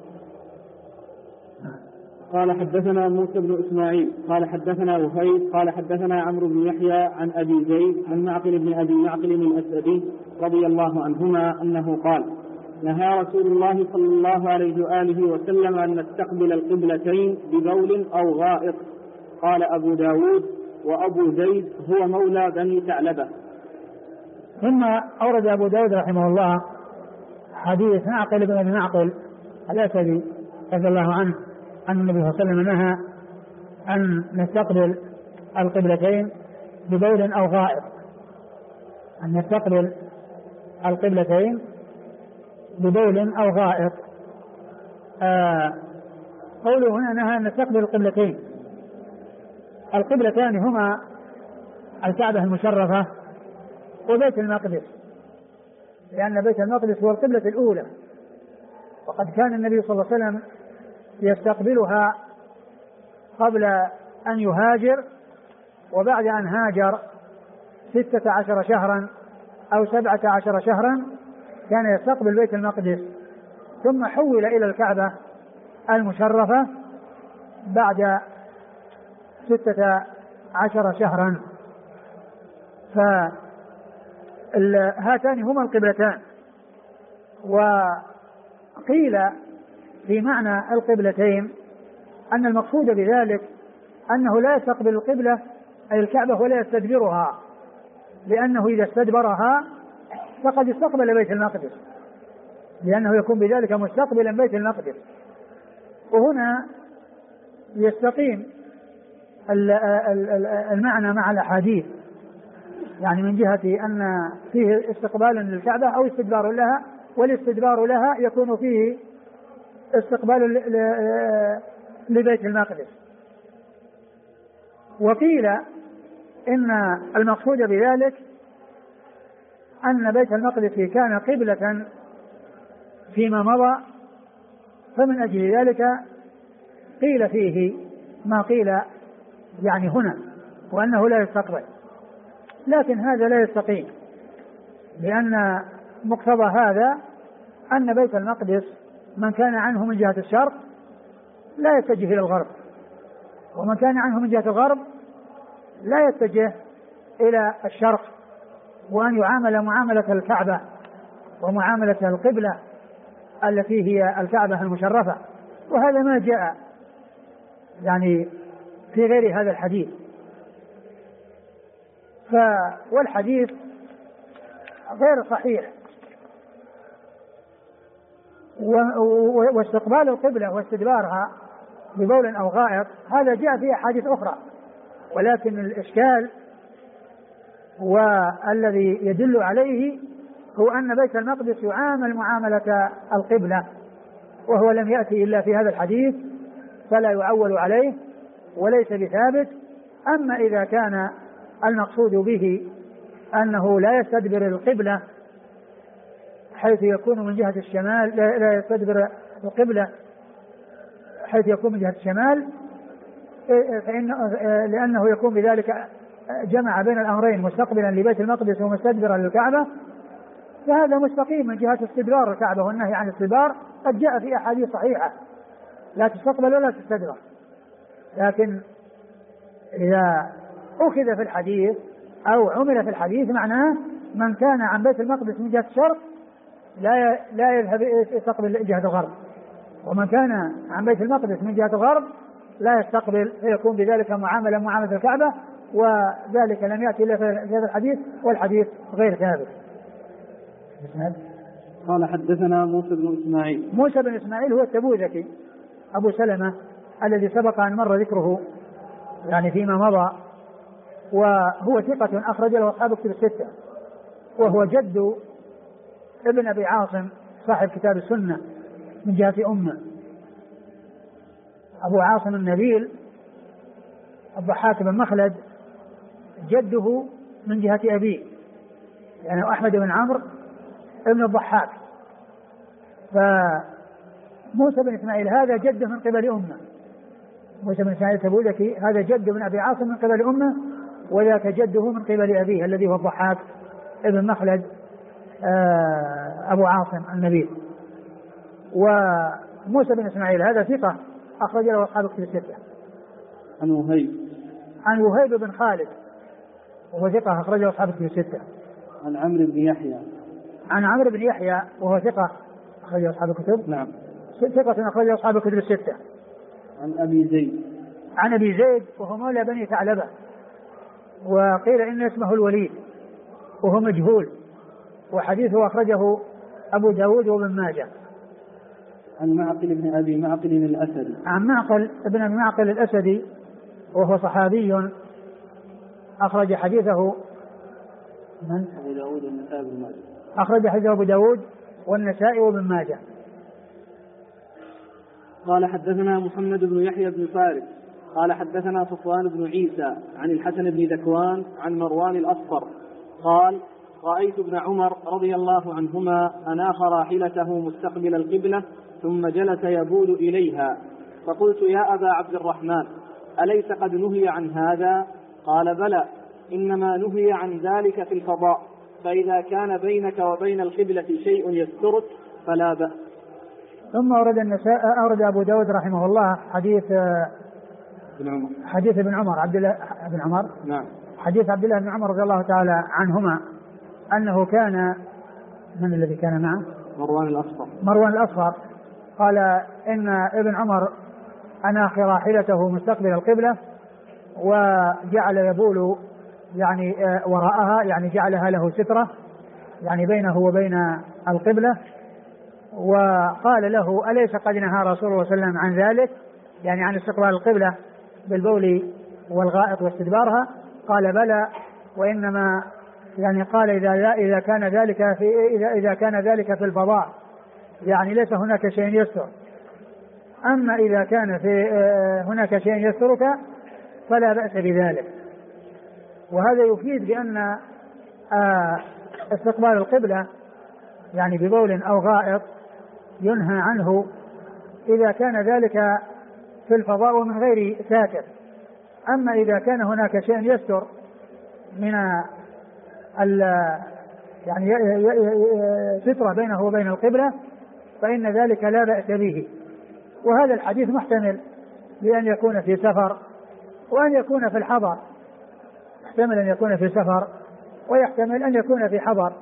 قال حدثنا موسى بن إسماعيل قال حدثنا وهيب قال حدثنا عمرو بن يحيى عن أبي زيد عن معقل بن أبي معقل الأسدي رضي الله عنهما أنه قال: نهى رسول الله صلى الله عليه وآله وسلم أن نستقبل القبلتين ببول أو غائط. قال أبو داود: وأبو زيد هو مولى بني ثعلبة. ثم أورد أبو داود رحمه الله حديث معقل بن أبي معقل الأسدي رضي الله عنه أن النبي صلى الله عليه وسلم نهى أن نستقبل القبلتين ببول أو غائط، أن نستقبل القبلتين ببول أو غائط. قوله هنا نهى أن نستقبل القبلتين، القبلتان هما الكعبة المشرفة وبيت المقدس، لأن بيت المقدس هو القبلة الأولى، وقد كان النبي صلى الله عليه وسلم يستقبلها قبل أن يهاجر، وبعد أن هاجر 16 شهرا أو 17 شهرا كان يستقبل بيت المقدس، ثم حول إلى الكعبة المشرفة بعد 16 شهرا. فهاتان هما القبلتان. وقيل في معنى القبلتين أن المقصود بذلك أنه لا يستقبل القبلة أي الكعبة ولا يستدبرها، لأنه إذا استدبرها فقد استقبل بيت المقدس، لأنه يكون بذلك مستقبلا بيت المقدس. وهنا يستقيم المعنى مع الأحاديث، يعني من جهة أن فيه استقبال للكعبة أو استدبار لها، والاستدبار لها يكون فيه استقبال لبيت المقدس. وقيل إن المقصود بذلك أن بيت المقدس كان قبلة فيما مضى، فمن أجل ذلك قيل فيه ما قيل يعني هنا، وأنه لا يستقبل، لكن هذا لا يستقيم، لأن مقتضى هذا أن بيت المقدس من كان عنه من جهة الشرق لا يتجه إلى الغرب، ومن كان عنه من جهة الغرب لا يتجه إلى الشرق، وأن يعامل معاملة الكعبة ومعاملة القبلة التي هي الكعبة المشرفة، وهذا ما جاء يعني في غير هذا الحديث. والحديث غير صحيح، واستقبال القبلة واستدبارها ببول أو غائط هذا جاء في أحاديث أخرى، ولكن الإشكال والذي يدل عليه هو أن بيت المقدس يعامل معاملة القبلة، وهو لم يأتي إلا في هذا الحديث فلا يعول عليه وليس بثابت. أما إذا كان المقصود به أنه لا يستدبر القبلة حيث يكون من جهة الشمال، لا يستدبر القبلة حيث يكون من جهة الشمال، لأنه يكون بذلك جمع بين الأمرين، مستقبلا لبيت المقدس ومستدبرا للكعبة، فهذا مستقيم من جهة استدبار الكعبة، والنهي عن الاستدبار قد جاء في أحاديث صحيحة لا تستقبل ولا تستدبر. لكن إذا أخذ في الحديث أو عمل في الحديث معناه من كان عن بيت المقدس من جهة الشرق لا يذهب يستقبل جهة الغرب، ومن كان عن بيت المقدس من جهة الغرب لا يستقبل، فيكون بذلك معاملة الكعبة، وذلك لم يأتي إلا في هذا الحديث، والحديث غير ثابت. قال حدثنا موسى بن إسماعيل. موسى بن إسماعيل هو التبوذكي أبو سلمة الذي سبق أن مر ذكره يعني فيما مضى، وهو ثقة أخرج له أصحاب كتب الستة، وهو جد ابن أبي عاصم صاحب كتاب السنة من جهة أمه. أبو عاصم النبيل الضحاك بن مخلد جده من جهة أبيه، يعني أحمد بن عمرو ابن الضحاك، فموسى بن إسماعيل هذا جده من قبل أمه. موسى بن إسماعيل التبوذكي هذا جد من أبي عاصم من قبل أمه، وذاك جده من قبل أبيه الذي هو الضحاك ابن مخلد أبو عاصم النبيل. وموسى بن إسماعيل هذا ثقة أخرج له أصحاب كتب الستة. عن وهيب بن خالد وهو ثقة أخرج له أصحاب كتب الستة. عن عمرو بن يحيى وهو ثقة أخرج له أصحاب الكتب. نعم. ثقة أخرج له أصحاب الكتب الستة. عن أبي زيد وهو مولى بني ثعلبة، وقيل إن اسمه الوليد وهو مجهول، وحديثه أخرجه أبو داود وابن ماجه. عن معقل بن أبي معقل الأسدي. عن معقل ابن أبي معقل الأسدي وهو صحابي أخرج حديثه من؟ أبو داود والنسائي وابن ماجه. أخرج حديثه أبو داود والنسائي وابن ماجه. قال حدثنا محمد بن يحيى بن فارس قال حدثنا صفوان بن عيسى عن الحسن بن ذكوان عن مروان الأصفر قال رأيت ابن عمر رضي الله عنهما أناخ راحلته مستقبل القبلة ثم جلس يبول إليها، فقلت يا أبا عبد الرحمن أليس قد نهي عن هذا؟ قال بلى، إنما نهي عن ذلك في الفضاء، فإذا كان بينك وبين القبلة شيء يسترك فلا بأس. ثم أورد أبو داود رحمه الله حديث ابن عمر عبد الله بن عمر. نعم. حديث عبد الله بن عمر رضي الله تعالى عنهما أنه كان من الذي كان معه؟ مروان الأصفر قال إن ابن عمر أناخ راحلته مستقبل القبلة وجعل يبول يعني وراءها، يعني جعلها له سترة يعني بينه وبين القبلة، وقال له أليس قد نهى رسول الله صلى الله عليه وسلم عن ذلك، يعني عن استقبال القبلة بالبول والغائط واستدبارها؟ قال بلى، وإنما يعني قال إذا كان ذلك في الفضاء يعني ليس هناك شيء يستر، أما إذا كان في هناك شيء يسترك فلا بأس بذلك. وهذا يفيد بأن استقبال القبلة يعني ببول أو غائط ينهى عنه إذا كان ذلك في الفضاء ومن غير ساتر. أما إذا كان هناك شيء يستر من يعني سترة بينه وبين القبلة فإن ذلك لا بأس به. وهذا الحديث محتمل لأن يكون في سفر وأن يكون في الحضر، يحتمل أن يكون في سفر ويحتمل أن يكون في حضر.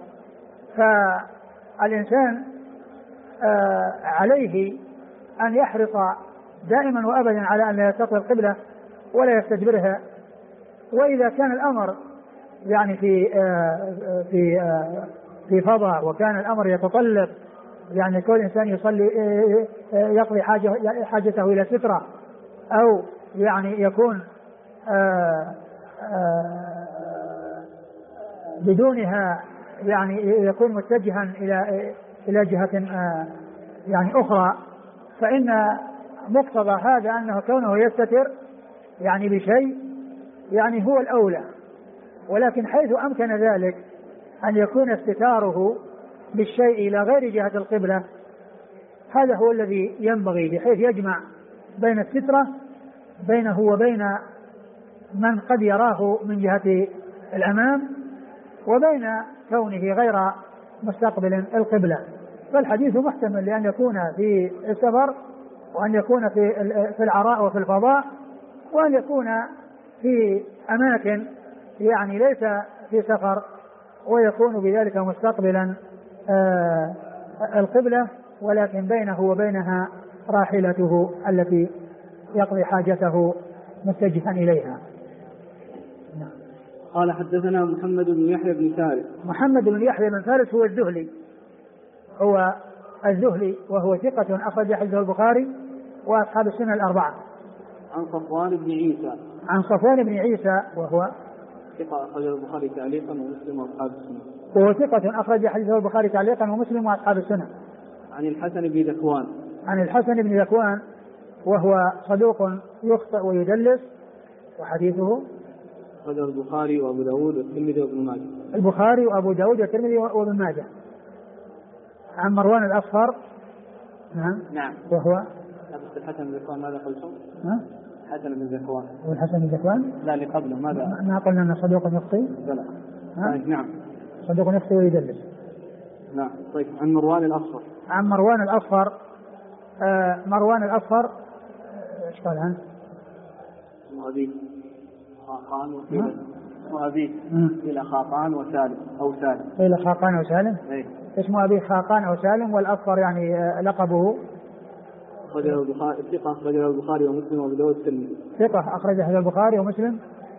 فالإنسان عليه أن يحرص دائما وأبدا على أن لا يستقبل القبلة ولا يستدبرها. وإذا كان الأمر يعني في فضاء وكان الأمر يتطلب يعني كل إنسان يصلي يقضي حاجته إلى سترة أو يعني يكون بدونها يعني يكون متجها إلى جهة يعني أخرى، فإن مقتضى هذا أنه كونه يستتر يعني بشيء يعني هو الأولى. ولكن حيث أمكن ذلك أن يكون استتاره بالشيء إلى غير جهة القبلة هذا هو الذي ينبغي، بحيث يجمع بين السترة بينه وبين من قد يراه من جهة الأمام وبين كونه غير مستقبل القبلة. فالحديث محتمل لأن يكون في السفر وأن يكون في العراء وفي الفضاء وأن يكون في أماكن يعني ليس في سفر ويكون بذلك مستقبلا القبلة ولكن بينه وبينها راحلته التي يقضي حاجته متجها إليها. قال حدثنا محمد بن يحيى بن فارس. محمد بن يحيى بن فارس هو الذهلي، هو الذهلي وهو ثقة أخرج حديثه البخاري وأصحاب السنة الأربعة. عن صفوان بن عيسى. عن صفوان بن عيسى وهو ثقة أخرج البخاري تعليقا ومسلم وأصحاب السنة. وهو ثقة أخرج حديثه البخاري تعليقا ومسلم وأصحاب السنة. عن الحسن بن ذكوان. عن الحسن بن ذكوان وهو صدوق يخطئ ويدلس وحديثه أخرج البخاري وأبو داود والترمذي وابن ماجه. البخاري وأبو داود والترمذي وابن ماجه. عن مروان الأصفر. نعم. وهو الحسن بن ذكوان ماذا قلتم؟ الحسن بن ذكوان. والحسن بن ذكوان؟ لا اللي قبله ماذا؟ ما قلنا أن صدوق يخطئ؟ نعم. صدوق يخطئ ويدلس. نعم. طيب عن مروان الأصفر. عن مروان الأصفر. مروان الأصفر ايش قال عنه؟ أبيه خاقان وسالم. وأبيه إلى خاقان وسالم أو سالم. إلى خاقان وسالم. إيه. اسمه أبي خاقان أو سالم والأصفر يعني لقبه. أخرجه البخاري ثقة أخرجه البخاري ومسلم وأبو داود الترمذي. ثقة أخرجه البخاري ومسلم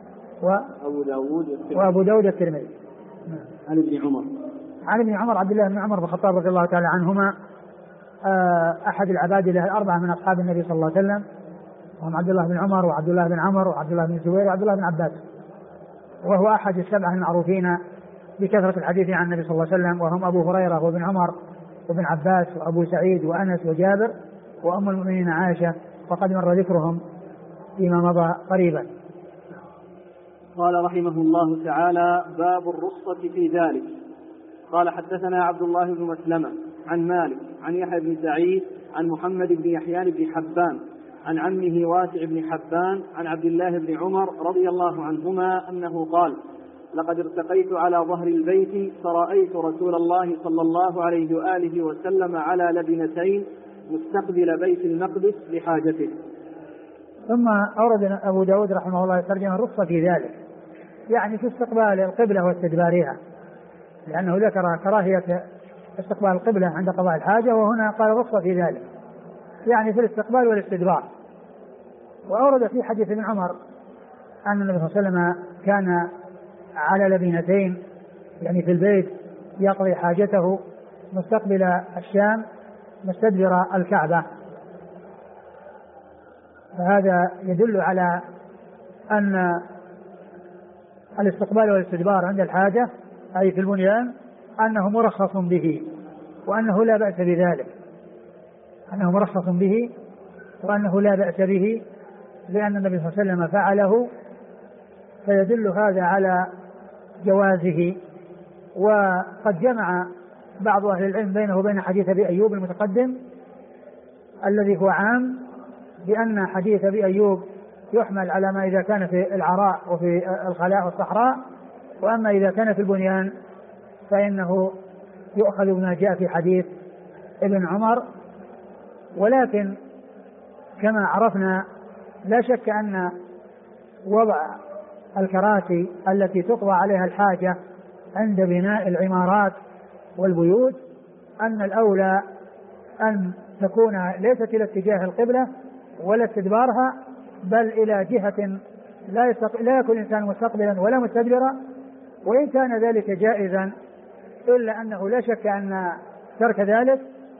وأبو داود الترمذي. عن ابن عمر. عن ابن عمر عبد الله بن عمر بن الخطاب رضي الله تعالى عنهما أحد العبادلة الأربعة من أصحاب النبي صلى الله عليه وسلم، وهم عبد الله بن عمر وعبد الله بن عمر وعبد الله بن الزبير وعبد الله بن عباس، وهو أحد السبعة المعروفين بكثرة الحديث عن النبي صلى الله عليه وسلم، وهم أبو هريرة وابن عمر وابن عباس وأبو سعيد وأنس وجابر وأم المؤمنين عائشة، وقد مر ذكرهم فيما مضى قريبا. قال رحمه الله تعالى: باب الرخصة في ذلك. قال حدثنا عبد الله بن مسلمة عن مالك عن يحيى بن سعيد عن محمد بن يحيى بن حبان عن عمه واسع بن حبان عن عبد الله بن عمر رضي الله عنهما أنه قال: لقد ارتقيت على ظهر البيت فرأيت رسول الله صلى الله عليه وآله وسلم على لبنتين مستقبل بيت المقدس لحاجته. ثم أورد أبو داود رحمه الله ترجمة الرخصة في ذلك، يعني في استقبال القبلة واستدبارها، لأنه ذكر كراهية استقبال القبلة عند قضاء الحاجة، وهنا قال رخصة في ذلك يعني في الاستقبال والاستدبار. وأورد في حديث ابن عمر أن النبي صلى الله عليه وسلم كان على لبنتين يعني في البيت يقضي حاجته مستقبل الشام مستدبر الكعبة، فهذا يدل على أن الاستقبال والاستدبار عند الحاجة أي في البنيان أنه مرخص به، وأنه لا بأس بذلك، أنه مرخص به وأنه لا بأس به، لأن النبي صلى الله عليه وسلم فعله، فيدل هذا على جوازه. وقد جمع بعض أهل العلم بينه وبين حديث أبي أيوب المتقدم الذي هو عام بأن حديث أبي أيوب يحمل على ما إذا كان في العراء وفي الخلاء والصحراء، وأما إذا كان في البنيان فإنه يؤخذ بما جاء في حديث ابن عمر. ولكن كما عرفنا لا شك أن وضع الكراسي التي تقضى عليها الحاجة عند بناء العمارات والبيوت أن الأولى أن تكون ليست إلى اتجاه القبلة ولا استدبارها، بل إلى جهة لا يكون الإنسان مستقبلا ولا مستدبرا، وإن كان ذلك جائزا إلا أنه لا شك أن ترك ذلك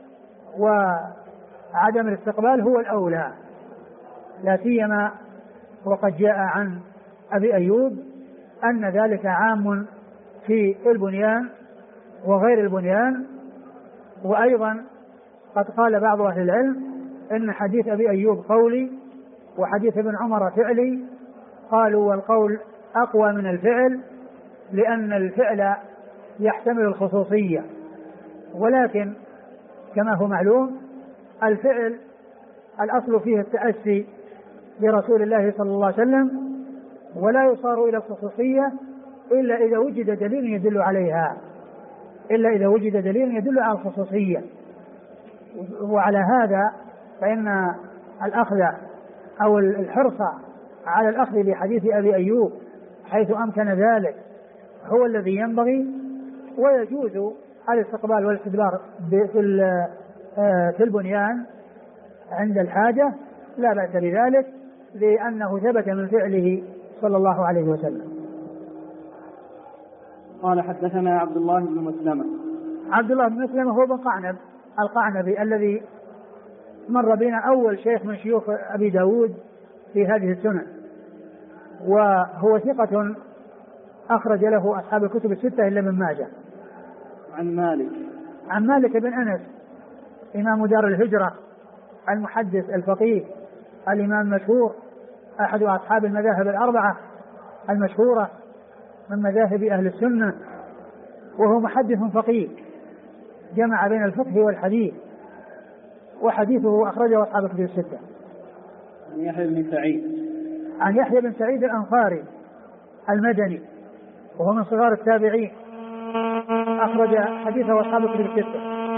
وعدم الاستقبال هو الأولى، لا سيما وقد جاء عن أبي أيوب أن ذلك عام في البنيان وغير البنيان. وأيضا قد قال بعض أهل العلم إن حديث أبي أيوب قولي وحديث ابن عمر فعلي، قالوا والقول أقوى من الفعل لأن الفعل يحتمل الخصوصية، ولكن كما هو معلوم الفعل الأصل فيه التأسي برسول الله صلى الله عليه وسلم، ولا يصار إلى الخصوصية إلا إذا وجد دليل يدل عليها، إلا إذا وجد دليل يدل على الخصوصية. وعلى هذا فإن الأخذ أو الحرص على الأخذ بحديث أبي أيوب حيث أمكن ذلك هو الذي ينبغي، ويجوز الاستقبال والاستدبار في البنيان عند الحاجة لا بأس بذلك، لأنه ثبت من فعله صلى الله عليه وسلم. قال حدثنا عبد الله بن مسلمة. عبد الله بن مسلمة هو بن قعنب القعنبي الذي مر بنا أول شيخ من شيوخ أبي داود في هذه السنة، وهو ثقة أخرج له أصحاب الكتب الستة إلا من ماجه. عن مالك بن أنس إمام دار الهجرة المحدث الفقيه الإمام المشهور أحد أصحاب المذاهب الأربعة المشهورة من مذاهب أهل السنة، وهو محدث فقيه جمع بين الفقه والحديث، وحديثه أخرجه أصحاب الكتب الستة. عن يحيى بن سعيد الأنصاري المدني وهو من صغار التابعين أخرج حديثه أصحاب الكتب الستة.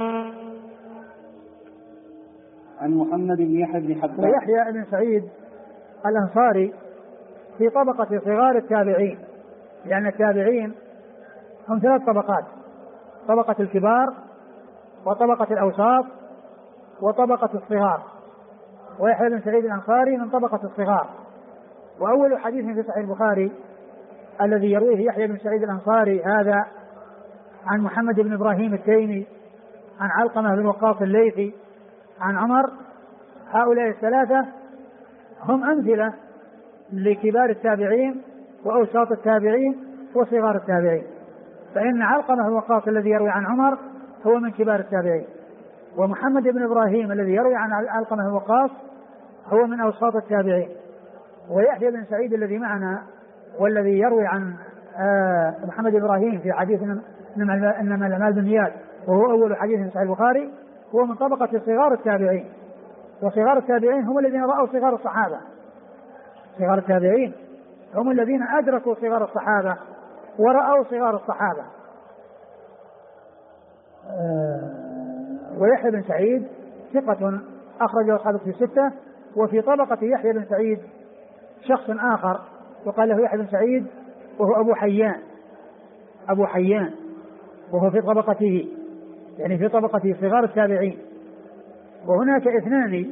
عن محمد بن يحيى بن حبان. ويحيى بن سعيد الأنصاري في طبقة صغار التابعين، لأن التابعين هم ثلاث طبقات: طبقة الكبار وطبقة الأوساط وطبقة الصغار، ويحيى بن سعيد الأنصاري من طبقة الصغار. وأول حديث في صحيح البخاري الذي يرويه يحيى بن سعيد الأنصاري هذا عن محمد بن إبراهيم التيمي عن علقمة بن وقاص الليثي عن عمر. هؤلاء الثلاثة هم أمثلة لكبار التابعين وأوساط التابعين وصغار التابعين، فإن علقمة بن وقاص الذي يروي عن عمر هو من كبار التابعين، ومحمد بن إبراهيم الذي يروي عن علقمة بن وقاص هو من أوساط التابعين، ويحيى بن سعيد الذي معنا والذي يروي عن محمد بن إبراهيم في حديث إنما الأعمال بالنيات وهو أول حديث في صحيح البخاري هو من طبقة صغار التابعين. وصغار التابعين هم الذين رأوا صغار الصحابة، صغار التابعين هم الذين أدركوا صغار الصحابة ورأوا صغار الصحابة. ويحيى بن سعيد ثقة أخرجه أصحاب الكتب الستة. وفي طبقة يحيى بن سعيد شخص آخر وقال له يحيى بن سعيد وهو أبو حيان وهو في طبقته، يعني في طبقة صغار التابعين. وهناك اثنان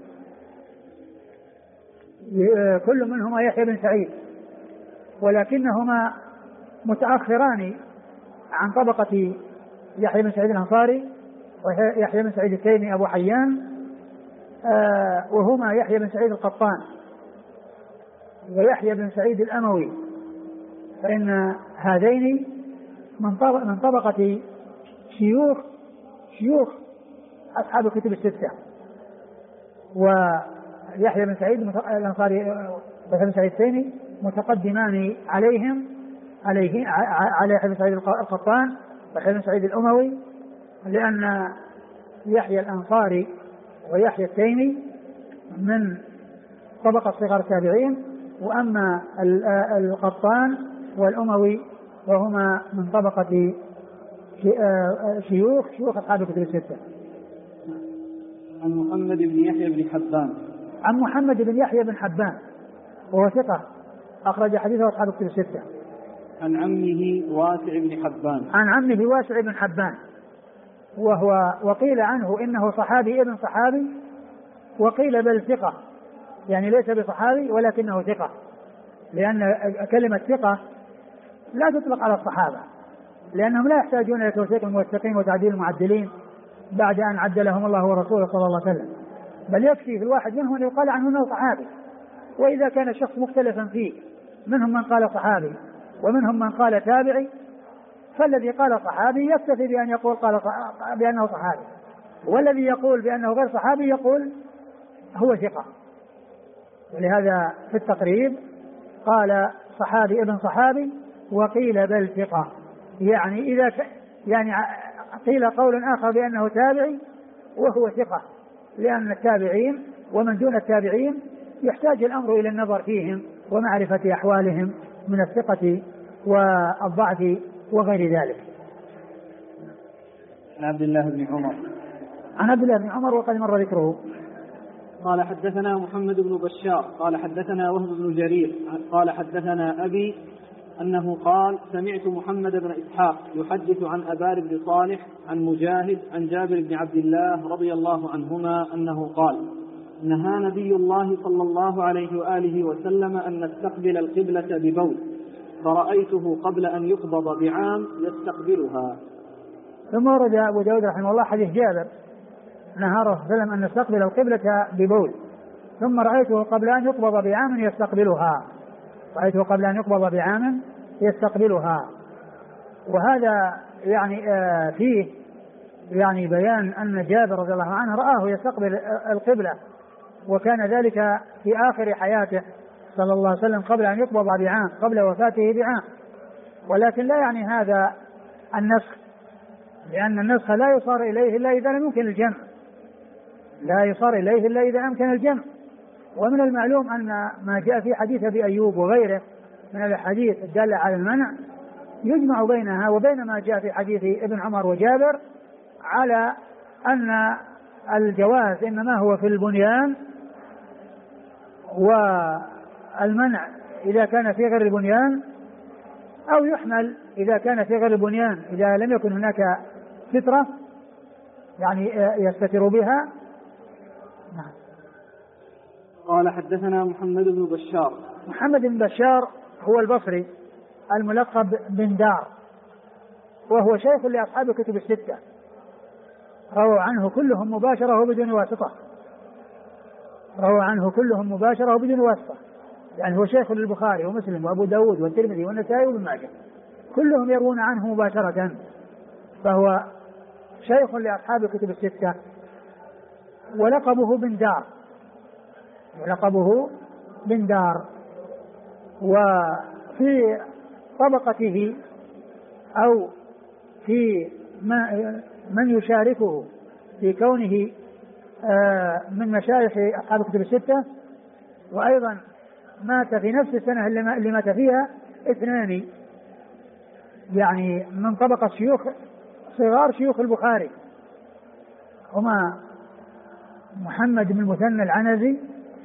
كل منهما يحيى بن سعيد، ولكنهما متأخران عن طبقة يحيى بن سعيد الأنصاري ويحيى بن سعيد التيمي أبو حيان، وهما يحيى بن سعيد القطان ويحيى بن سعيد الأموي، فإن هذين من طبقة شيوخ أصحاب الكتب الستة. ويحيى بن سعيد الأنصاري ويحيى بن سعيد التيمي متقدمان على يحيى بن سعيد القطان ويحيى بن سعيد الأموي، لأن يحيى الأنصاري ويحيى التيمي من طبقة صغار التابعين، وأما القطان والأموي وهما من طبقة شيوخ أصحاب الكتب الستة. عن محمد بن يحيى بن حبان. عن محمد بن يحيى بن حبان وهو ثقة أخرج حديثه أصحاب الكتب الستة. عن عمه واسع بن حبان. عن عمه واسع بن حبان وقيل عنه إنه صحابي ابن صحابي، وقيل بل ثقة، يعني ليس بصحابي ولكنه ثقة، لأن كلمة ثقة لا تطلق على الصحابة، لأنهم لا يحتاجون إلى توثيق الموثقين وتعديل المعدلين بعد أن عدلهم الله ورسوله صلى الله عليه وسلم، بل يكفي في الواحد منهم أن يقال عنه أنه صحابي. وإذا كان الشخص مختلفا فيه، منهم من قال صحابي ومنهم من قال تابعي، فالذي قال صحابي يكتفي بأن يقول بأنه صحابي، والذي يقول بأنه غير صحابي يقول هو ثقة. ولهذا في التقريب قال صحابي ابن صحابي وقيل بل ثقة، يعني يعني قيل قول آخر بأنه تابعي وهو ثقة، لأن التابعين ومن دون التابعين يحتاج الأمر إلى النظر فيهم ومعرفة أحوالهم من الثقة والضعف وغير ذلك. عن عبد الله بن عمر. عن عبد الله بن عمر وقد مر ذكره. قال حدثنا محمد بن بشار قال حدثنا وهب بن جرير قال حدثنا أبي أنه قال سمعت محمد بن إسحاق يحدث عن أبان بن صالح عن مجاهد عن جابر بن عبد الله رضي الله عنهما أنه قال نهى نبي الله صلى الله عليه وآله وسلم أن نستقبل القبلة ببول، فرأيته قبل أن يقبض بعام يستقبلها. ثم ورد أبو داود رحمه الله حديث جابر نهى رسول الله صلى الله عليه وسلم أن نستقبل القبلة ببول، ثم رأيته قبل أن يقبض بعام يستقبلها. رأيته قبل أن يقبض بعام يستقبلها. وهذا يعني فيه يعني بيان أن جابر رضي الله عنه رآه يستقبل القبلة، وكان ذلك في آخر حياته صلى الله عليه وسلم قبل أن يقبض بعام، قبل وفاته بعام. ولكن لا يعني هذا النسخ، لأن النسخ لا يصار إليه إلا إذا لم يمكن الجمع، لا يصار إليه إلا إذا أمكن الجمع. ومن المعلوم أن ما جاء في حديث أبي أيوب وغيره من الحديث الدالة على المنع يجمع بينها وبين ما جاء في حديث ابن عمر وجابر على أن الجواز إنما هو في البنيان، والمنع إذا كان في غير البنيان، أو يحمل إذا كان في غير البنيان إذا لم يكن هناك سترة يعني يستتر بها. قال حدثنا محمد بن بشار. محمد بن بشار هو البصري الملقب بن دار، وهو شيخ لأصحاب الكتب الستة، رووا عنه كلهم مباشرة وبدون واسطة، رووا عنه كلهم مباشرة وبدون واسطة، يعني هو شيخ للبخاري ومسلم وأبو داود والترمذي والنسائي وابن ماجه، كلهم يروون عنه مباشرة، فهو شيخ لأصحاب الكتب الستة. ولقبه بن دار، ولقبه بن دار. وفي طبقته أو في من يشاركه في كونه من مشايخ أصحاب الكتب الستة، وأيضا مات في نفس السنة اللي مات فيها اثنان، يعني من طبقة صغار شيوخ البخاري، هما محمد بن المثنى العنزي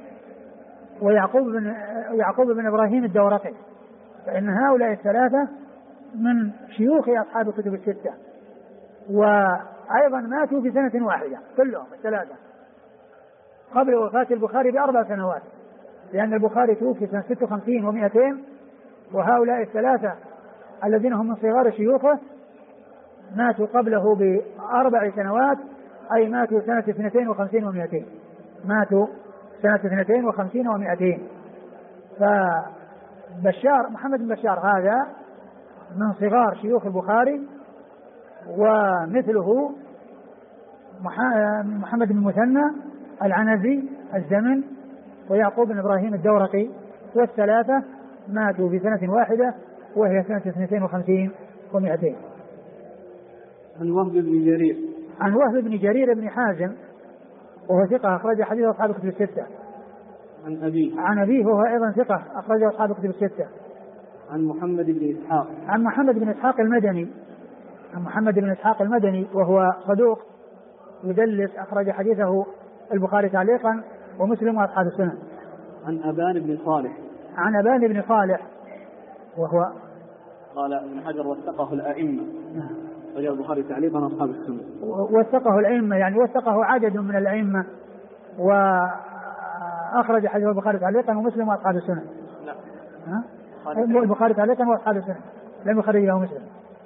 ويعقوب بن إبراهيم الدورقي، فإن هؤلاء الثلاثة من شيوخ أصحاب الكتب الستة، وأيضا ماتوا في سنة واحدة كلهم الثلاثة قبل وفاة البخاري ب4 سنوات، لأن البخاري توفي سنة 56 و200، وهؤلاء الثلاثة الذين هم من صغار شيوخه ماتوا قبله ب4 سنوات، أي ماتوا سنة 52 و200، ماتوا سنة 52 و200. فبشار محمد بن بشار هذا من صغار شيوخ البخاري، ومثله محمد بن المثنى العنزي الزمن ويعقوب بن إبراهيم الدورقي، والثلاثة ماتوا في سنة واحدة وهي سنة 52 و200. عن وهب بن جرير. عن وهب بن جرير بن حازم وهو ثقة أخرج حديث أصحاب الكتب الستة. عن أبيه وهو أيضا ثقة أخرج أصحاب الكتب الستة. عن محمد بن إسحاق المدني وهو صدوق يدلس أخرج حديثه البخاري تعليقا ومسلم وأصحاب السنن. عن أبان بن صالح وهو قال ابن حجر وثقه الأئمة، رجال البخاري تعليقا وأصحاب السنن. وثقه الأئمة يعني وثقه عدد من الأئمة، وأخرج حديث البخاري تعليقا ومسلم وأصحاب السنن. البخاري تعليقا وأصحاب السنن لم يخرج له مسلم.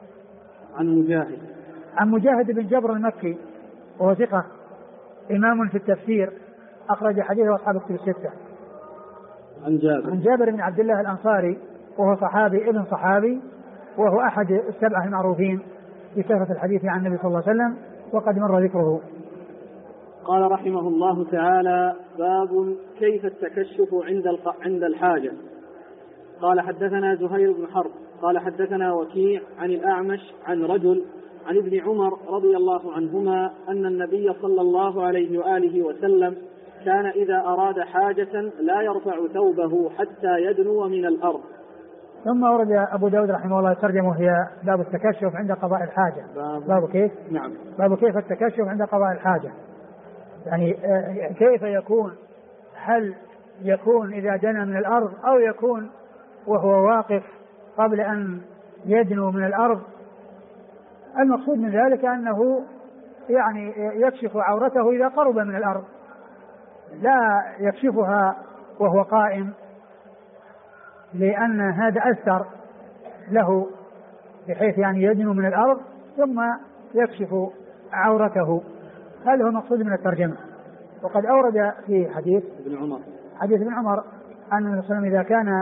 عن مجاهد بن جبر المكي وهو ثقة إمام في التفسير أخرج حديثه أصحاب الكتب الستة. عن جابر بن عبد الله الأنصاري وهو صحابي ابن صحابي، وهو أحد السبعة المعروفين بكثرة الحديث عن النبي صلى الله عليه وسلم وقد مر ذكره. قال رحمه الله تعالى: باب كيف التكشف عند الحاجة. قال حدثنا زهير بن حرب قال حدثنا وكيع عن الأعمش عن رجل عن ابن عمر رضي الله عنهما أن النبي صلى الله عليه وآله وسلم كان إذا أراد حاجة لا يرفع ثوبه حتى يدنو من الأرض. ثم ورد أبو داود رحمه الله ترجمه هي باب التكشف عند قضاء الحاجة. باب كيف؟ نعم. باب كيف التكشف عند قضاء الحاجة، يعني كيف يكون، هل يكون إذا دنا من الأرض أو يكون وهو واقف قبل أن يدنو من الأرض. المقصود من ذلك أنه يعني يكشف عورته إذا قرب من الأرض، لا يكشفها وهو قائم، لأن هذا أثر له بحيث يعني يدنو من الأرض ثم يكشف عورته. هذا هو المقصود من الترجمة. وقد أورد في حديث ابن عمر أن النبي صلى الله عليه وسلم إذا كان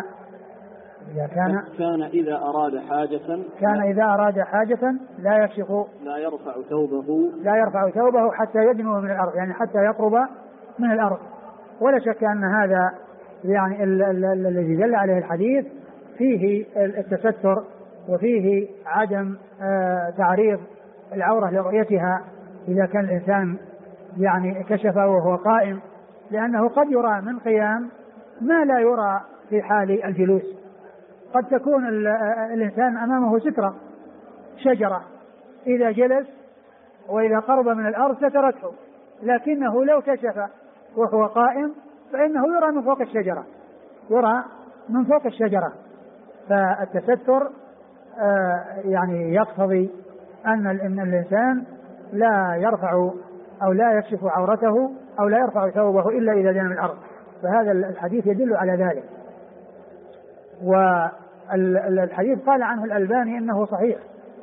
إذا أراد حاجة لا يرفع ثوبه حتى يدنو من الأرض، يعني حتى يقرب من الأرض. ولا شك أن هذا يعني الذي دل عليه الحديث فيه التستر وفيه عدم تعريض العورة لرؤيتها إذا كان الإنسان يعني كشف وهو قائم، لأنه قد يرى من قيام ما لا يرى في حال الجلوس. قد تكون الإنسان أمامه سترة شجرة إذا جلس وإذا قرب من الأرض سترته، لكنه لو كشف وهو قائم فإنه يرى من فوق الشجرة. فالتستر يعني يقتضي أن الإنسان لا يرفع أو لا يكشف عورته أو لا يرفع ثوبه إلا إذا دنا من الأرض. فهذا الحديث يدل على ذلك. والحديث قال عنه الألباني إنه صحيح،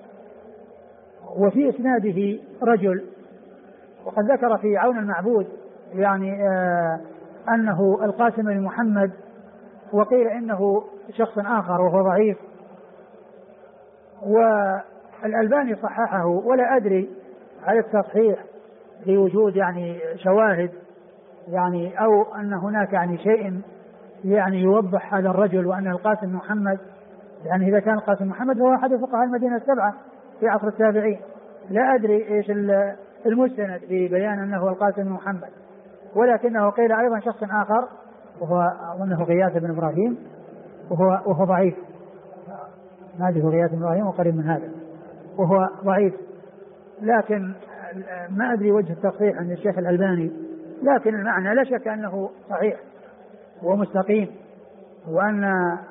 وفي إسناده رجل، وقد ذكر في عون المعبود يعني أنه القاسم بن محمد، وقيل إنه شخص آخر وهو ضعيف، والألباني صححه، ولا أدري على التصحيح لوجود يعني شواهد يعني أو أن هناك يعني شيء يعني يوضح هذا الرجل وأن القاسم محمد، يعني إذا كان القاسم محمد هو أحد فقهاء المدينة السبعة في عصر التابعين. لا أدري إيش المستند في بيان أنه القاسم محمد، ولكنه قيل أيضا شخص آخر وهو أظنه غياث بن إبراهيم وهو ضعيف. هذه غياث بن إبراهيم وقريب من هذا وهو ضعيف، لكن ما أدري وجه التصحيح عند الشيخ الألباني، لكن المعنى لا شك أنه صحيح ومستقيم، وأن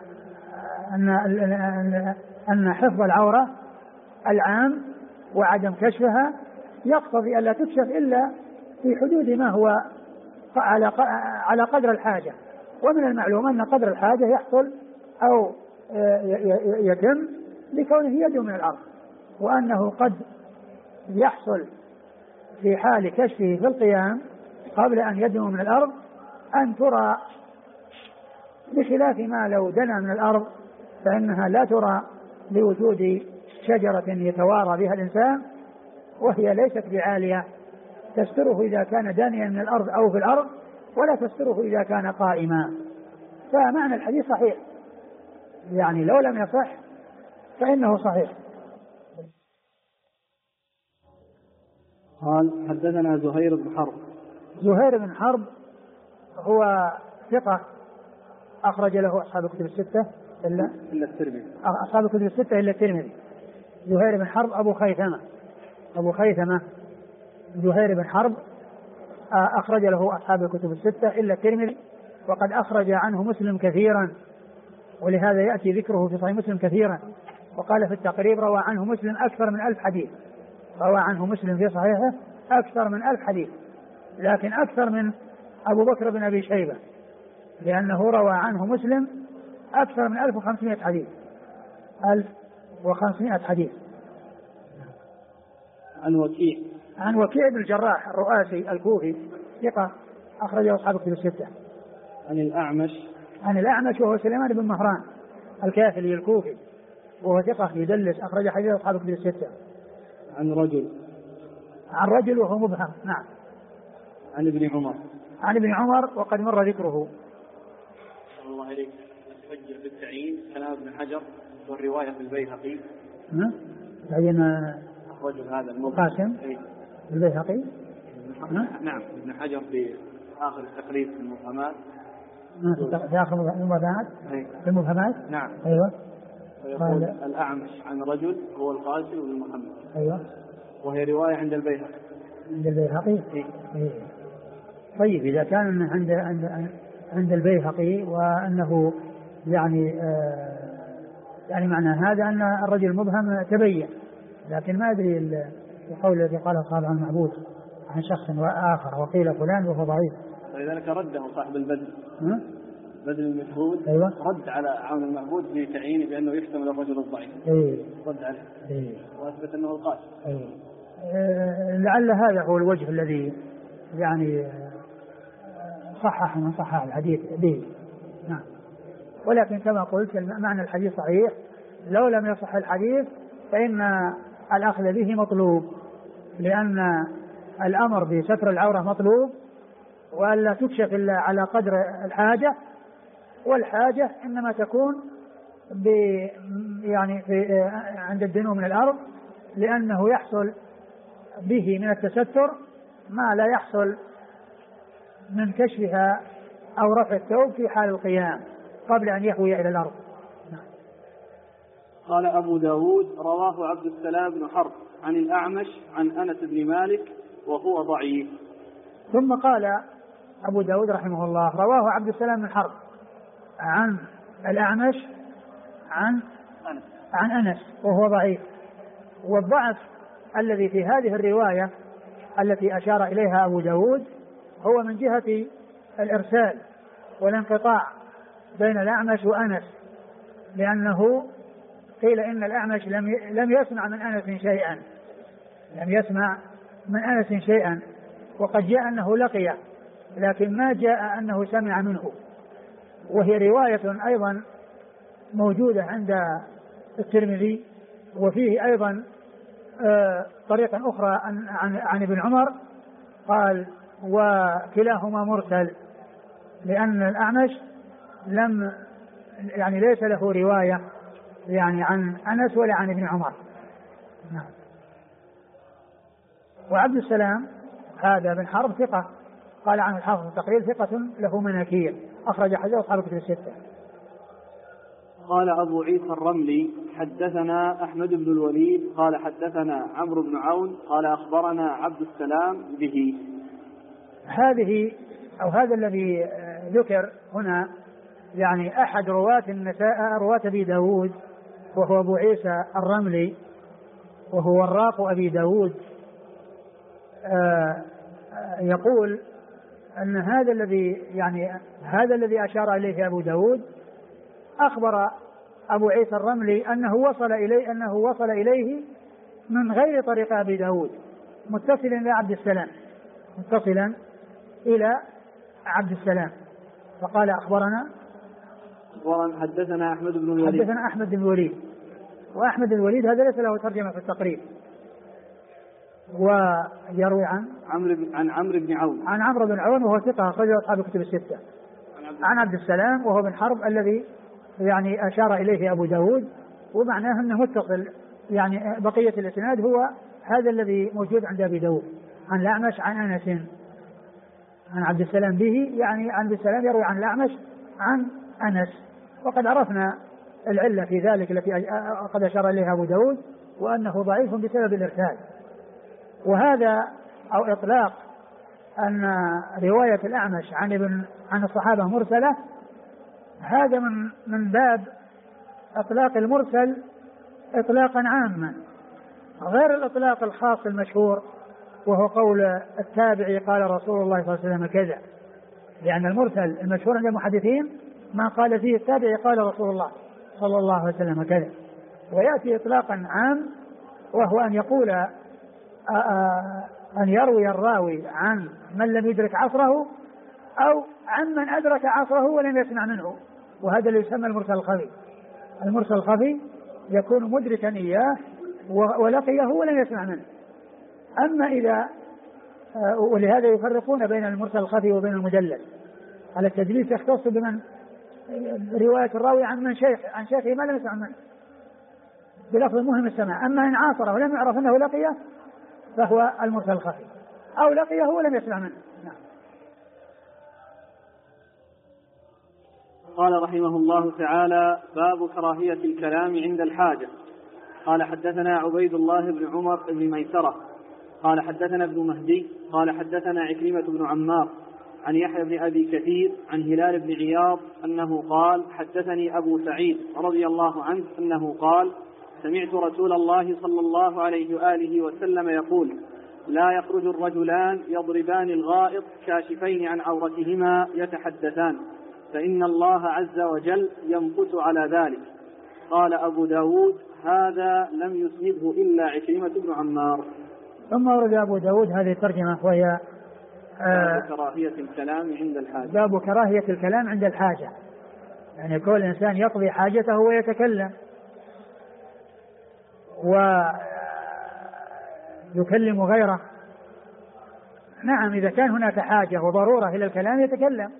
أن حفظ العورة العام وعدم كشفها يقتضي ألا تكشف إلا في حدود ما هو على قدر الحاجة. ومن المعلوم أن قدر الحاجة يحصل أو يتم لكونه يدنو من الأرض، وأنه قد يحصل في حال كشفه في القيام قبل أن يدنو من الأرض أن ترى، بخلاف ما لو دنا من الأرض فإنها لا ترى لوجود شجرة يتوارى بها الإنسان، وهي ليست بعالية تستره إذا كان دانيا من الأرض أو في الأرض، ولا تستره إذا كان قائما. فمعنى الحديث صحيح، يعني لو لم يصح فإنه صحيح. قال حدثنا زهير بن حرب زهير بن حرب هو ثقة أخرج له أصحاب الكتب الستة إلا الترمذي، أصحاب الكتب الستة إلا الترمذي. زهير بن حرب أبو خيثمة زهير بن حرب أخرج له أصحاب الكتب الستة إلا الترمذي، وقد أخرج عنه مسلم كثيرا، ولهذا يأتي ذكره في صحيح مسلم كثيرا. وقال في التقريب روى عنه مسلم أكثر من 1000 حديث، روى عنه مسلم في صحيحه أكثر من 1000 حديث، لكن أكثر من أبو بكر بن أبي شيبة، لأنه روى عنه مسلم أكثر من 1500 حديث، 1500 حديث. عن وكيع بن الجراح الرؤاسي الكوفي ثقة أخرجه أصحاب الكتب الستة. عن الأعمش وهو سليمان بن مهران الكاهلي الكوفي، وهو ثقة يدلس، أخرج حديث أصحاب الكتب الستة. عن رجل وهو مبهم. نعم. عن ابن عمر وقد مر ذكره. الله عليك. أتوجه بالتعيين كلام ابن حجر والرواية في البيهقي. تعين رجل هذا قاسم البيهقي. نعم. ابن حجر في آخر التقريب في المفهمات. في آخر المفهمات. في المفهمات. نعم. أيوة. ويقول الأعمش عن رجل هو القاسم بن محمد. أيوة. وهي رواية عند البيهقي. طيب إذا كان عند البيهقي وأنه يعني معنى هذا أن الرجل مبهم تبين، لكن ما أدري القول الذي قاله صاحب عن المعبود عن شخص آخر وقيل فلان وهو ضعيف. ولذلك رده صاحب البدل بدل المشهود. أيوة. رد على عون المعبود في تعيينه بأنه يحتمل الرجل الضعيف. رد عليه. وأثبت أنه القاسم. لعل هذا هو الوجه الذي يعني صحح من صحح الحديث به. نعم. ولكن كما قلت معنى الحديث صحيح، لو لم يصح الحديث فإن الأخذ به مطلوب، لأن الأمر بستر العورة مطلوب، وألا تكشف إلا على قدر الحاجة، والحاجة إنما تكون يعني عند الدنو من الأرض، لأنه يحصل به من التستر ما لا يحصل من كشفها أو رفع الثوب في حال القيام قبل أن يهوي إلى الأرض. قال أبو داود رواه عبد السلام بن حرب عن الأعمش عن أنس بن مالك وهو ضعيف. ثم قال أبو داود رحمه الله رواه عبد السلام بن حرب عن الأعمش عن أنس وهو ضعيف. والضعف الذي في هذه الرواية التي أشار إليها أبو داود هو من جهة الإرسال والانقطاع بين الأعمش وأنس، لأنه قيل إن الأعمش لم يسمع من أنس شيئا، وقد جاء أنه لقيه، لكن ما جاء أنه سمع منه. وهي رواية أيضا موجودة عند الترمذي، وفيه أيضا طريقة أخرى عن ابن عمر، قال وكلاهما مرسل، لأن الأعمش ليس له رواية يعني عن أنس ولا عن ابن عمر. نعم. وعبد السلام هذا بن حرب ثقة، قال عن الحافظ التقريب ثقة له مناكير، أخرج حديث أصحاب الكتب الستة. قال أبو عيسى الرملي حدثنا أحمد بن الوليد قال حدثنا عمرو بن عون قال أخبرنا عبد السلام به. هذه أو هذا الذي ذكر هنا يعني أحد رواة أبي داود، وهو أبو عيسى الرملي، وهو وراق أبي داود، يقول أن هذا الذي أشار إليه أبو داود أخبر أبو عيسى الرملي أنه وصل إليه من غير طريق أبي داود متصلا إلى عبد السلام، فقال أخبرنا حدثنا أحمد بن الوليد. وأحمد الوليد هذا ليس له ترجمة في التقريب، ويروي عن عمرو بن عون وهو ثقة أخرجه أصحاب الكتب الستة. عن عبد السلام وهو بن حرب الذي يعني أشار إليه أبو داود، ومعناه أنه متصل، يعني بقية الإسناد هو هذا الذي موجود عند أبي داود عن الأعمش عن أنس. عن عبد السلام به يعني عن عبد السلام يروي عن الأعمش عن أنس. وقد عرفنا العلة في ذلك التي قد أشار إليها أبو داود، وأنه ضعيف بسبب الإرسال. وهذا أو إطلاق أن رواية الأعمش عن الصحابة مرسلة، هذا من باب إطلاق المرسل إطلاقا عاما، غير الإطلاق الخاص المشهور وهو قول التابعي قال رسول الله صلى الله عليه وسلم كذا، لأن المرسل المشهور عند المحدثين ما قال فيه التابعي قال رسول الله صلى الله عليه وسلم كذا. ويأتي إطلاقا عام وهو أن يقول أن يروي الراوي عن من لم يدرك عصره أو عن من أدرك عصره ولم يسمع منه، وهذا اللي يسمى المرسل الخفي. المرسل الخفي يكون مدركا إياه ولقيه ولم يسمع منه. أما إذا ولهذا يفرقون بين المرسل الخفي وبين المدلس. على التدليس يختص بمن رواية الراوي عن شيخه ما لم يسمع منه بلفظ مهم السماع. أما إن عاصره ولم يعرف أنه لقيه فهو المرسل الخفي، أو لقيه ولم يسمع منه. نعم. قال رحمه الله تعالى: باب كراهية الكلام عند الحاجة. قال حدثنا عبيد الله بن عمر بن ميسرة قال حدثنا ابن مهدي قال حدثنا عكرمة بن عمار عن يحيى بن أبي كثير عن هلال بن عياض أنه قال: حدثني أبو سعيد رضي الله عنه أنه قال: سمعت رسول الله صلى الله عليه وآله وسلم يقول: لا يخرج الرجلان يضربان الغائط كاشفين عن عورتهما يتحدثان، فإن الله عز وجل يمقت على ذلك. قال أبو داود: هذا لم يسنده إلا عكرمة بن عمار. ثم ورد أبو داود هذه الترجمة وهي باب كراهية الكلام عند الحاجة. باب كراهية الكلام عند الحاجة، يعني كل إنسان يقضي حاجته ويتكلم ويكلم غيره. نعم، إذا كان هناك حاجة وضرورة إلى الكلام يتكلم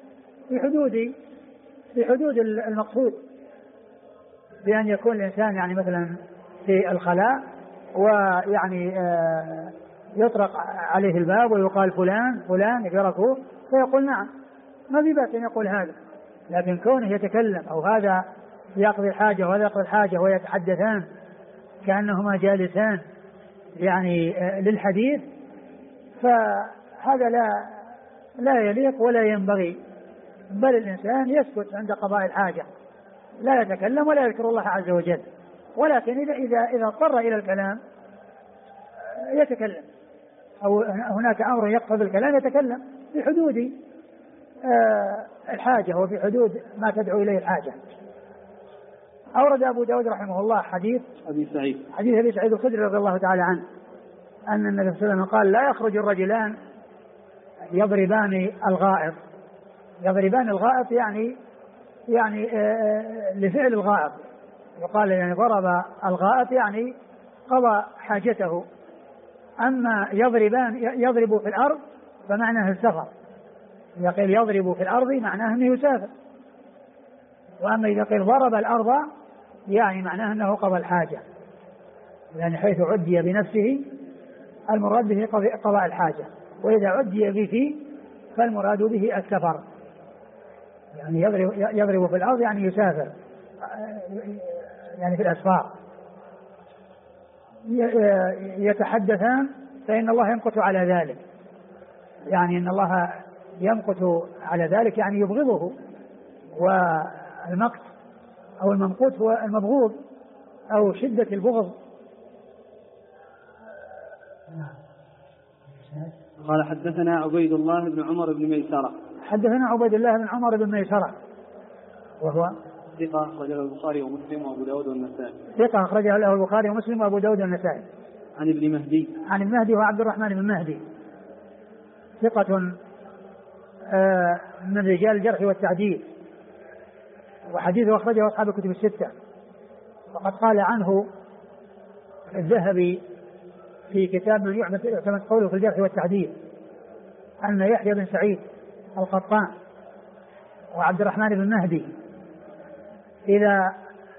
في حدود المقصود، بأن يكون الإنسان يعني مثلا في الخلاء ويعني يطرق عليه الباب ويقال فلان يقرأه فيقول نعم، ما في بأس أن يقول هذا. لكن كونه يتكلم أو هذا يقضي حاجة وهذا يقضي حاجة ويتحدثان كأنهما جالسان يعني للحديث، فهذا لا يليق ولا ينبغي، بل الإنسان يسكت عند قضاء الحاجة، لا يتكلم ولا يذكر الله عز وجل. ولكن إذا اضطر إلى الكلام يتكلم، أو هناك أمر يقتضي الكلام يتكلم في حدود الحاجة وفي حدود ما تدعو إليه الحاجة. أورد أبو داود رحمه الله حديث أبي سعيد الخدري رضي الله تعالى عنه أن النبي صلى الله عليه وسلم قال: لا يخرج الرجلان يضربان الغائط. يضربان الغائط يعني لفعل الغائط، يقال يعني ضرب الغائط يعني قضى حاجته. أما يضرب في الأرض فمعناه السفر، إذا قيل يضرب في الأرض معناه أنه يسافر. وأما إذا قيل ضرب الأرض يعني معناه أنه قضى الحاجة، يعني حيث عدي بنفسه المراد به قضاء الحاجة، وإذا عدي به فالمراد به السفر. يعني يضرب في الأرض يعني يسافر، يعني في الأسفار. يتحدثان فإن الله يمقت على ذلك، يعني إن الله يمقت على ذلك يعني يبغضه. والمقت أو الممقوت هو المبغوض أو شدة البغض. قال حدثنا عبيد الله بن عمر بن ميسرة. حدثنا عبيد الله بن عمر بن ميسرة وهو ثقة أخرجه البخاري ومسلم وأبو داود والنسائي. ثقة أخرجه له البخاري ومسلم وأبو داود والنسائي. عن ابن مهدي. عن المهدي وعبد الرحمن بن مهدي، ثقة من رجال الجرح والتعديل، وحديثه أخرجه أصحاب الكتب الستة. وقد قال عنه الذهبي في كتاب من يعتمد قوله في الجرح والتعديل أن يحيى بن سعيد القطان وعبد الرحمن بن مهدي إذا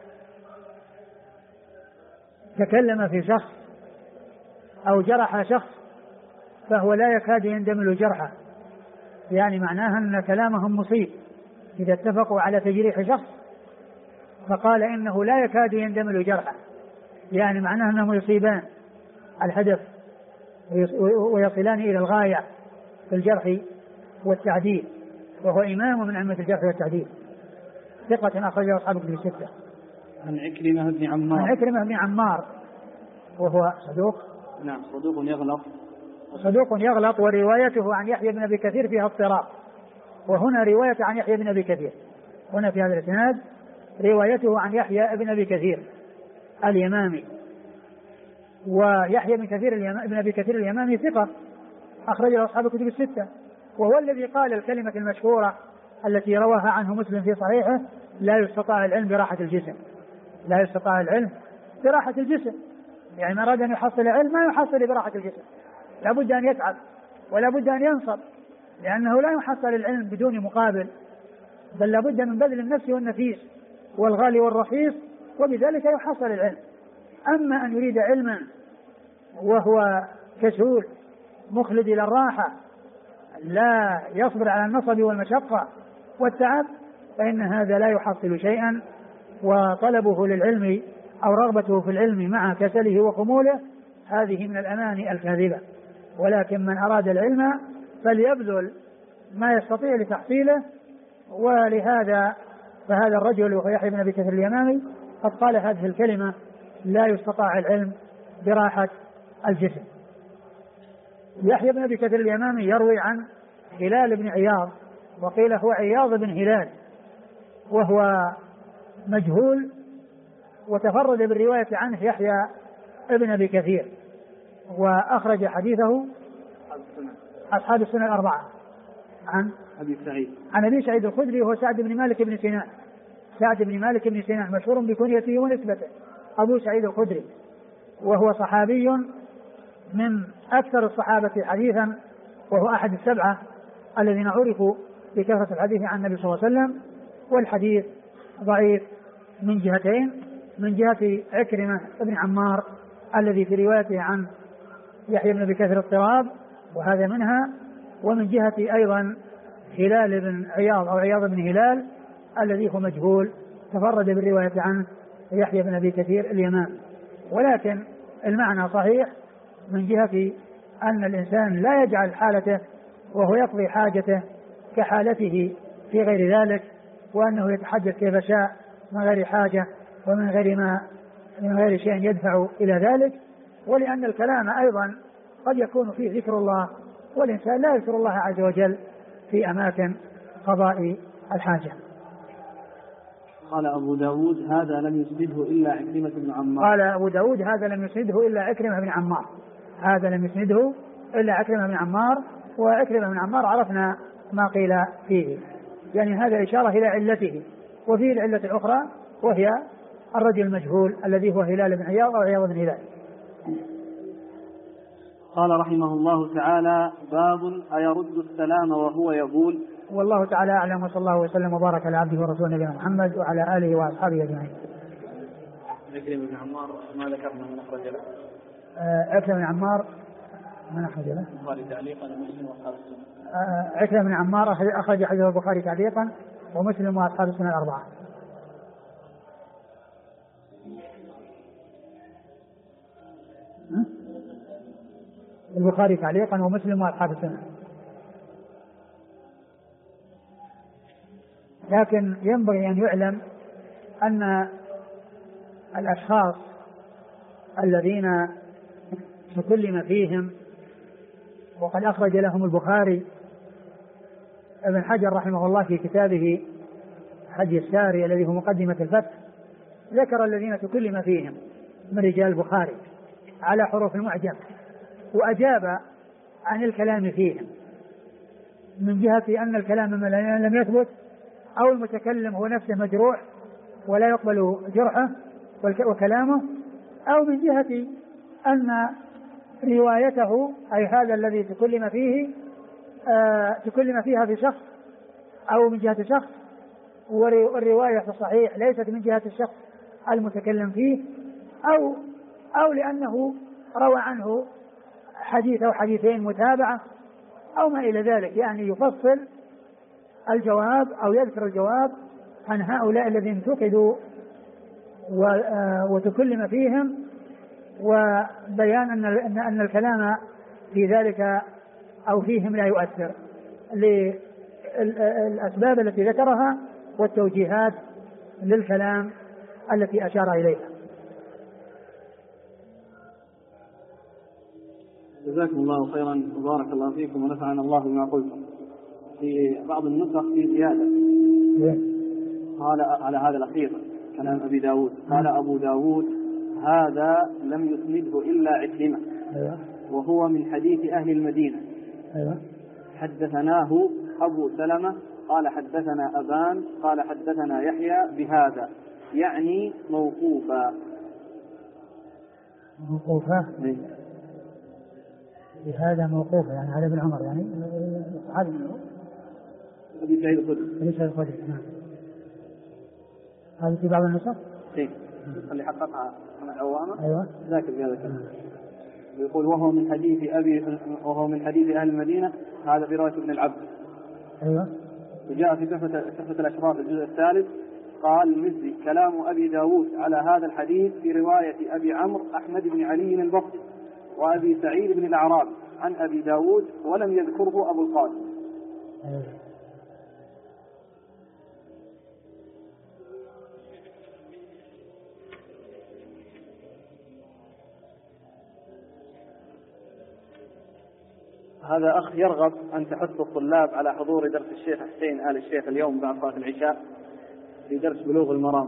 تكلم في شخص أو جرح شخص فهو لا يكاد يندمل جرحه، يعني معناها أن كلامهم مصيب إذا اتفقوا على تجريح شخص فقال إنه لا يكاد يندمل جرحه، يعني معناها أنهم يصيبان الهدف ويصلان إلى الغاية في الجرح والتعديل، وهو إمام من أئمة الجرح والتعديل، ثقة أخرجه أصحاب الكتب الستة. عن عكرمة بن عمار. عن عكرمة بن عمار وهو صدوق. نعم صدوق يغلط. صدوق يغلط، وروايته عن يحيى بن أبي كثير فيها اضطراب، وهنا رواية عن يحيى بن أبي كثير، هنا في هذا الإسناد روايته عن يحيى بن أبي كثير اليمامي، ويحيى بن أبي كثير اليمامي ثقة أخرجه أصحاب الكتب الستة، وهو الذي قال الكلمة المشهورة التي رواها عنه مسلم في صحيحه: لا يستطاع العلم براحة الجسم. لا يستطاع العلم براحة الجسم، يعني من أراد أن يحصل العلم ما يحصل براحة الجسم، لا بد أن يتعب ولا بد أن ينصب، لأنه لا يحصل العلم بدون مقابل، بل لا بد من بذل النفس والنفيس والغالي والرخيص، وبذلك يحصل العلم. أما أن يريد علما وهو كسول مخلد إلى الراحة لا يصبر على النصب والمشقة والتعب، فإن هذا لا يحصل شيئا، وطلبه للعلم أو رغبته في العلم مع كسله وخموله هذه من الأماني الكاذبة. ولكن من أراد العلم فليبذل ما يستطيع لتحصيله، ولهذا فهذا الرجل وهو يحيى بن أبي كثير اليمامي قد قال هذه الكلمة: لا يستطاع العلم براحة الجسم. يحيى بن أبي كثير اليمامي يروي عن هلال بن عياض، وقيل هو عياض بن هلال، وهو مجهول، وتفرد بالرواية عنه يحيى ابن أبي كثير، وأخرج حديثه أصحاب السنة الأربعة. عن أبي سعيد الخدري وهو سعد بن مالك بن سنان. سعد بن مالك بن سنان مشهور بكنيته ونسبته، أبو سعيد الخدري، وهو صحابي من أكثر الصحابة حديثا، وهو أحد السبعة الذين عرفوا بكثرة الحديث عن النبي صلى الله عليه وسلم. والحديث ضعيف من جهتين: من جهة عكرمة بن عمار الذي في روايته عن يحيى بن أبي كثير اضطراب، وهذا منها، ومن جهة أيضا هلال بن عياض أو عياض بن هلال الذي هو مجهول، تفرد بالرواية عنه يحيى بن أبي كثير اليمامي. ولكن المعنى صحيح من جهة أن الإنسان لا يجعل حالته وهو يقضي حاجته كحالته في غير ذلك، وأنه يتحدث كيف شاء من غير حاجة ومن غير شيء يدفع إلى ذلك. ولأن الكلام أيضا قد يكون فيه ذكر الله، والإنسان لا يذكر الله عز وجل في أماكن قضاء الحاجة. قال أبو داود: هذا لم يسنده إلا عكرمة بن عمار. قال أبو داود: هذا لم يسنده إلا عكرمة بن عمار. هذا لم يسنده إلا عكرمة بن عمار، وعكرمة بن عمار عرفنا ما قيل فيه، يعني هذا إشارة إلى علته. وفيه العلة الأخرى وهي الرجل المجهول الذي هو هلال بن عياض أو عياض بن هلال. قال رحمه الله تعالى: باب أيرد السلام وهو يقول. والله تعالى أعلم، وصلى الله وسلم وبارك على عبده ورسوله نبينا محمد وعلى آله وأصحابه أجمعين. عكرمة بن عمار ما ذكرنا من أخرج له. عكرمة بن عمار من أخرج له؟ البخاري تعليقا ومسلم وأصحاب السنة. عكرمة بن عمار أخرج حديث البخاري تعليقا ومسلم وأصحاب السنة الأربعة. البخاري تعليقا ومسلم وأصحاب السنة. لكن ينبغي أن يعلم أن الأشخاص الذين تكلم فيهم وقد أخرج لهم البخاري، ابن حجر رحمه الله في كتابه حج الساري الذي هو مقدمة الفتح ذكر الذين تكلم فيهم من رجال البخاري على حروف المعجم، وأجاب عن الكلام فيهم من جهة أن الكلام لم يثبت، أو المتكلم هو نفسه مجروح ولا يقبل جرحه وكلامه، أو من جهة أن روايته أي هذا الذي تكلم فيه تكلم فيها في شخص أو من جهة شخص، والرواية في الصحيح ليست من جهة الشخص المتكلم فيه، أو لأنه روى عنه حديث أو حديثين متابعة أو ما إلى ذلك، يعني يفصل الجواب أو يذكر الجواب عن هؤلاء الذين انتقدوا وتكلم فيهم، وبيان أن الكلام في ذلك أو فيهم لا يؤثر للأسباب التي ذكرها والتوجيهات للكلام التي أشار إليها. جزاكم الله خيرا وبارك الله فيكم ونفعنا الله بما قلتم. في بعض النسخ في زيادة قال على هذا الأخير كلام أبي داود، قال أبو داود هذا لم يسنده إلا عكرمة وهو من حديث أهل المدينة. حدثناه أبو سلمة قال حدثنا أبان قال حدثنا يحيى بهذا، يعني موقوفا. بهذا موقوفا يعني هذا ابن عمر، يعني هذا منه أبي سعيد الخدري. هذا في بعض النسخ اللي حققها من العوامة. أيوة ذاكر بهذا الكلام. يقول وهو من حديث أهل المدينة، هذا في رواية ابن العبد. أيوة. وجاء في تحفة الأشراف الجزء الثالث قال المزي كلام أبي داود على هذا الحديث في رواية أبي عمرو أحمد بن علي البصري وأبي سعيد بن الأعرابي عن أبي داود ولم يذكره أبو القاسم. أيوة. هذا أخ يرغب أن تحث الطلاب على حضور درس الشيخ حسين آل الشيخ اليوم بعد صلاة العشاء في درس بلوغ المرام.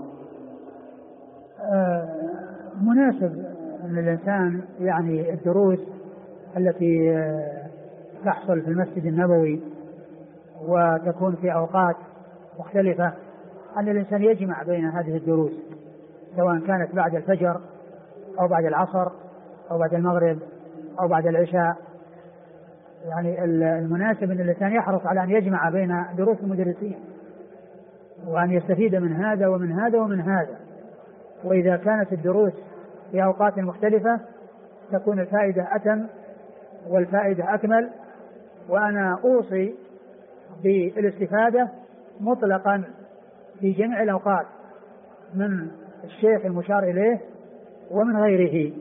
مناسب أن الإنسان يعني الدروس التي تحصل في المسجد النبوي وتكون في أوقات مختلفة، أن الإنسان يجمع بين هذه الدروس سواء كانت بعد الفجر أو بعد العصر أو بعد المغرب أو بعد العشاء. يعني المناسب أن الإنسان يحرص على أن يجمع بين دروس المدرسين وأن يستفيد من هذا ومن هذا ومن هذا. وإذا كانت الدروس في أوقات مختلفة تكون الفائدة أتم والفائدة أكمل. وأنا أوصي بالاستفادة مطلقا في جميع الأوقات من الشيخ المشار إليه ومن غيره.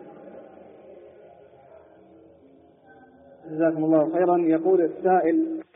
جزاكم الله خيرا. يقول السائل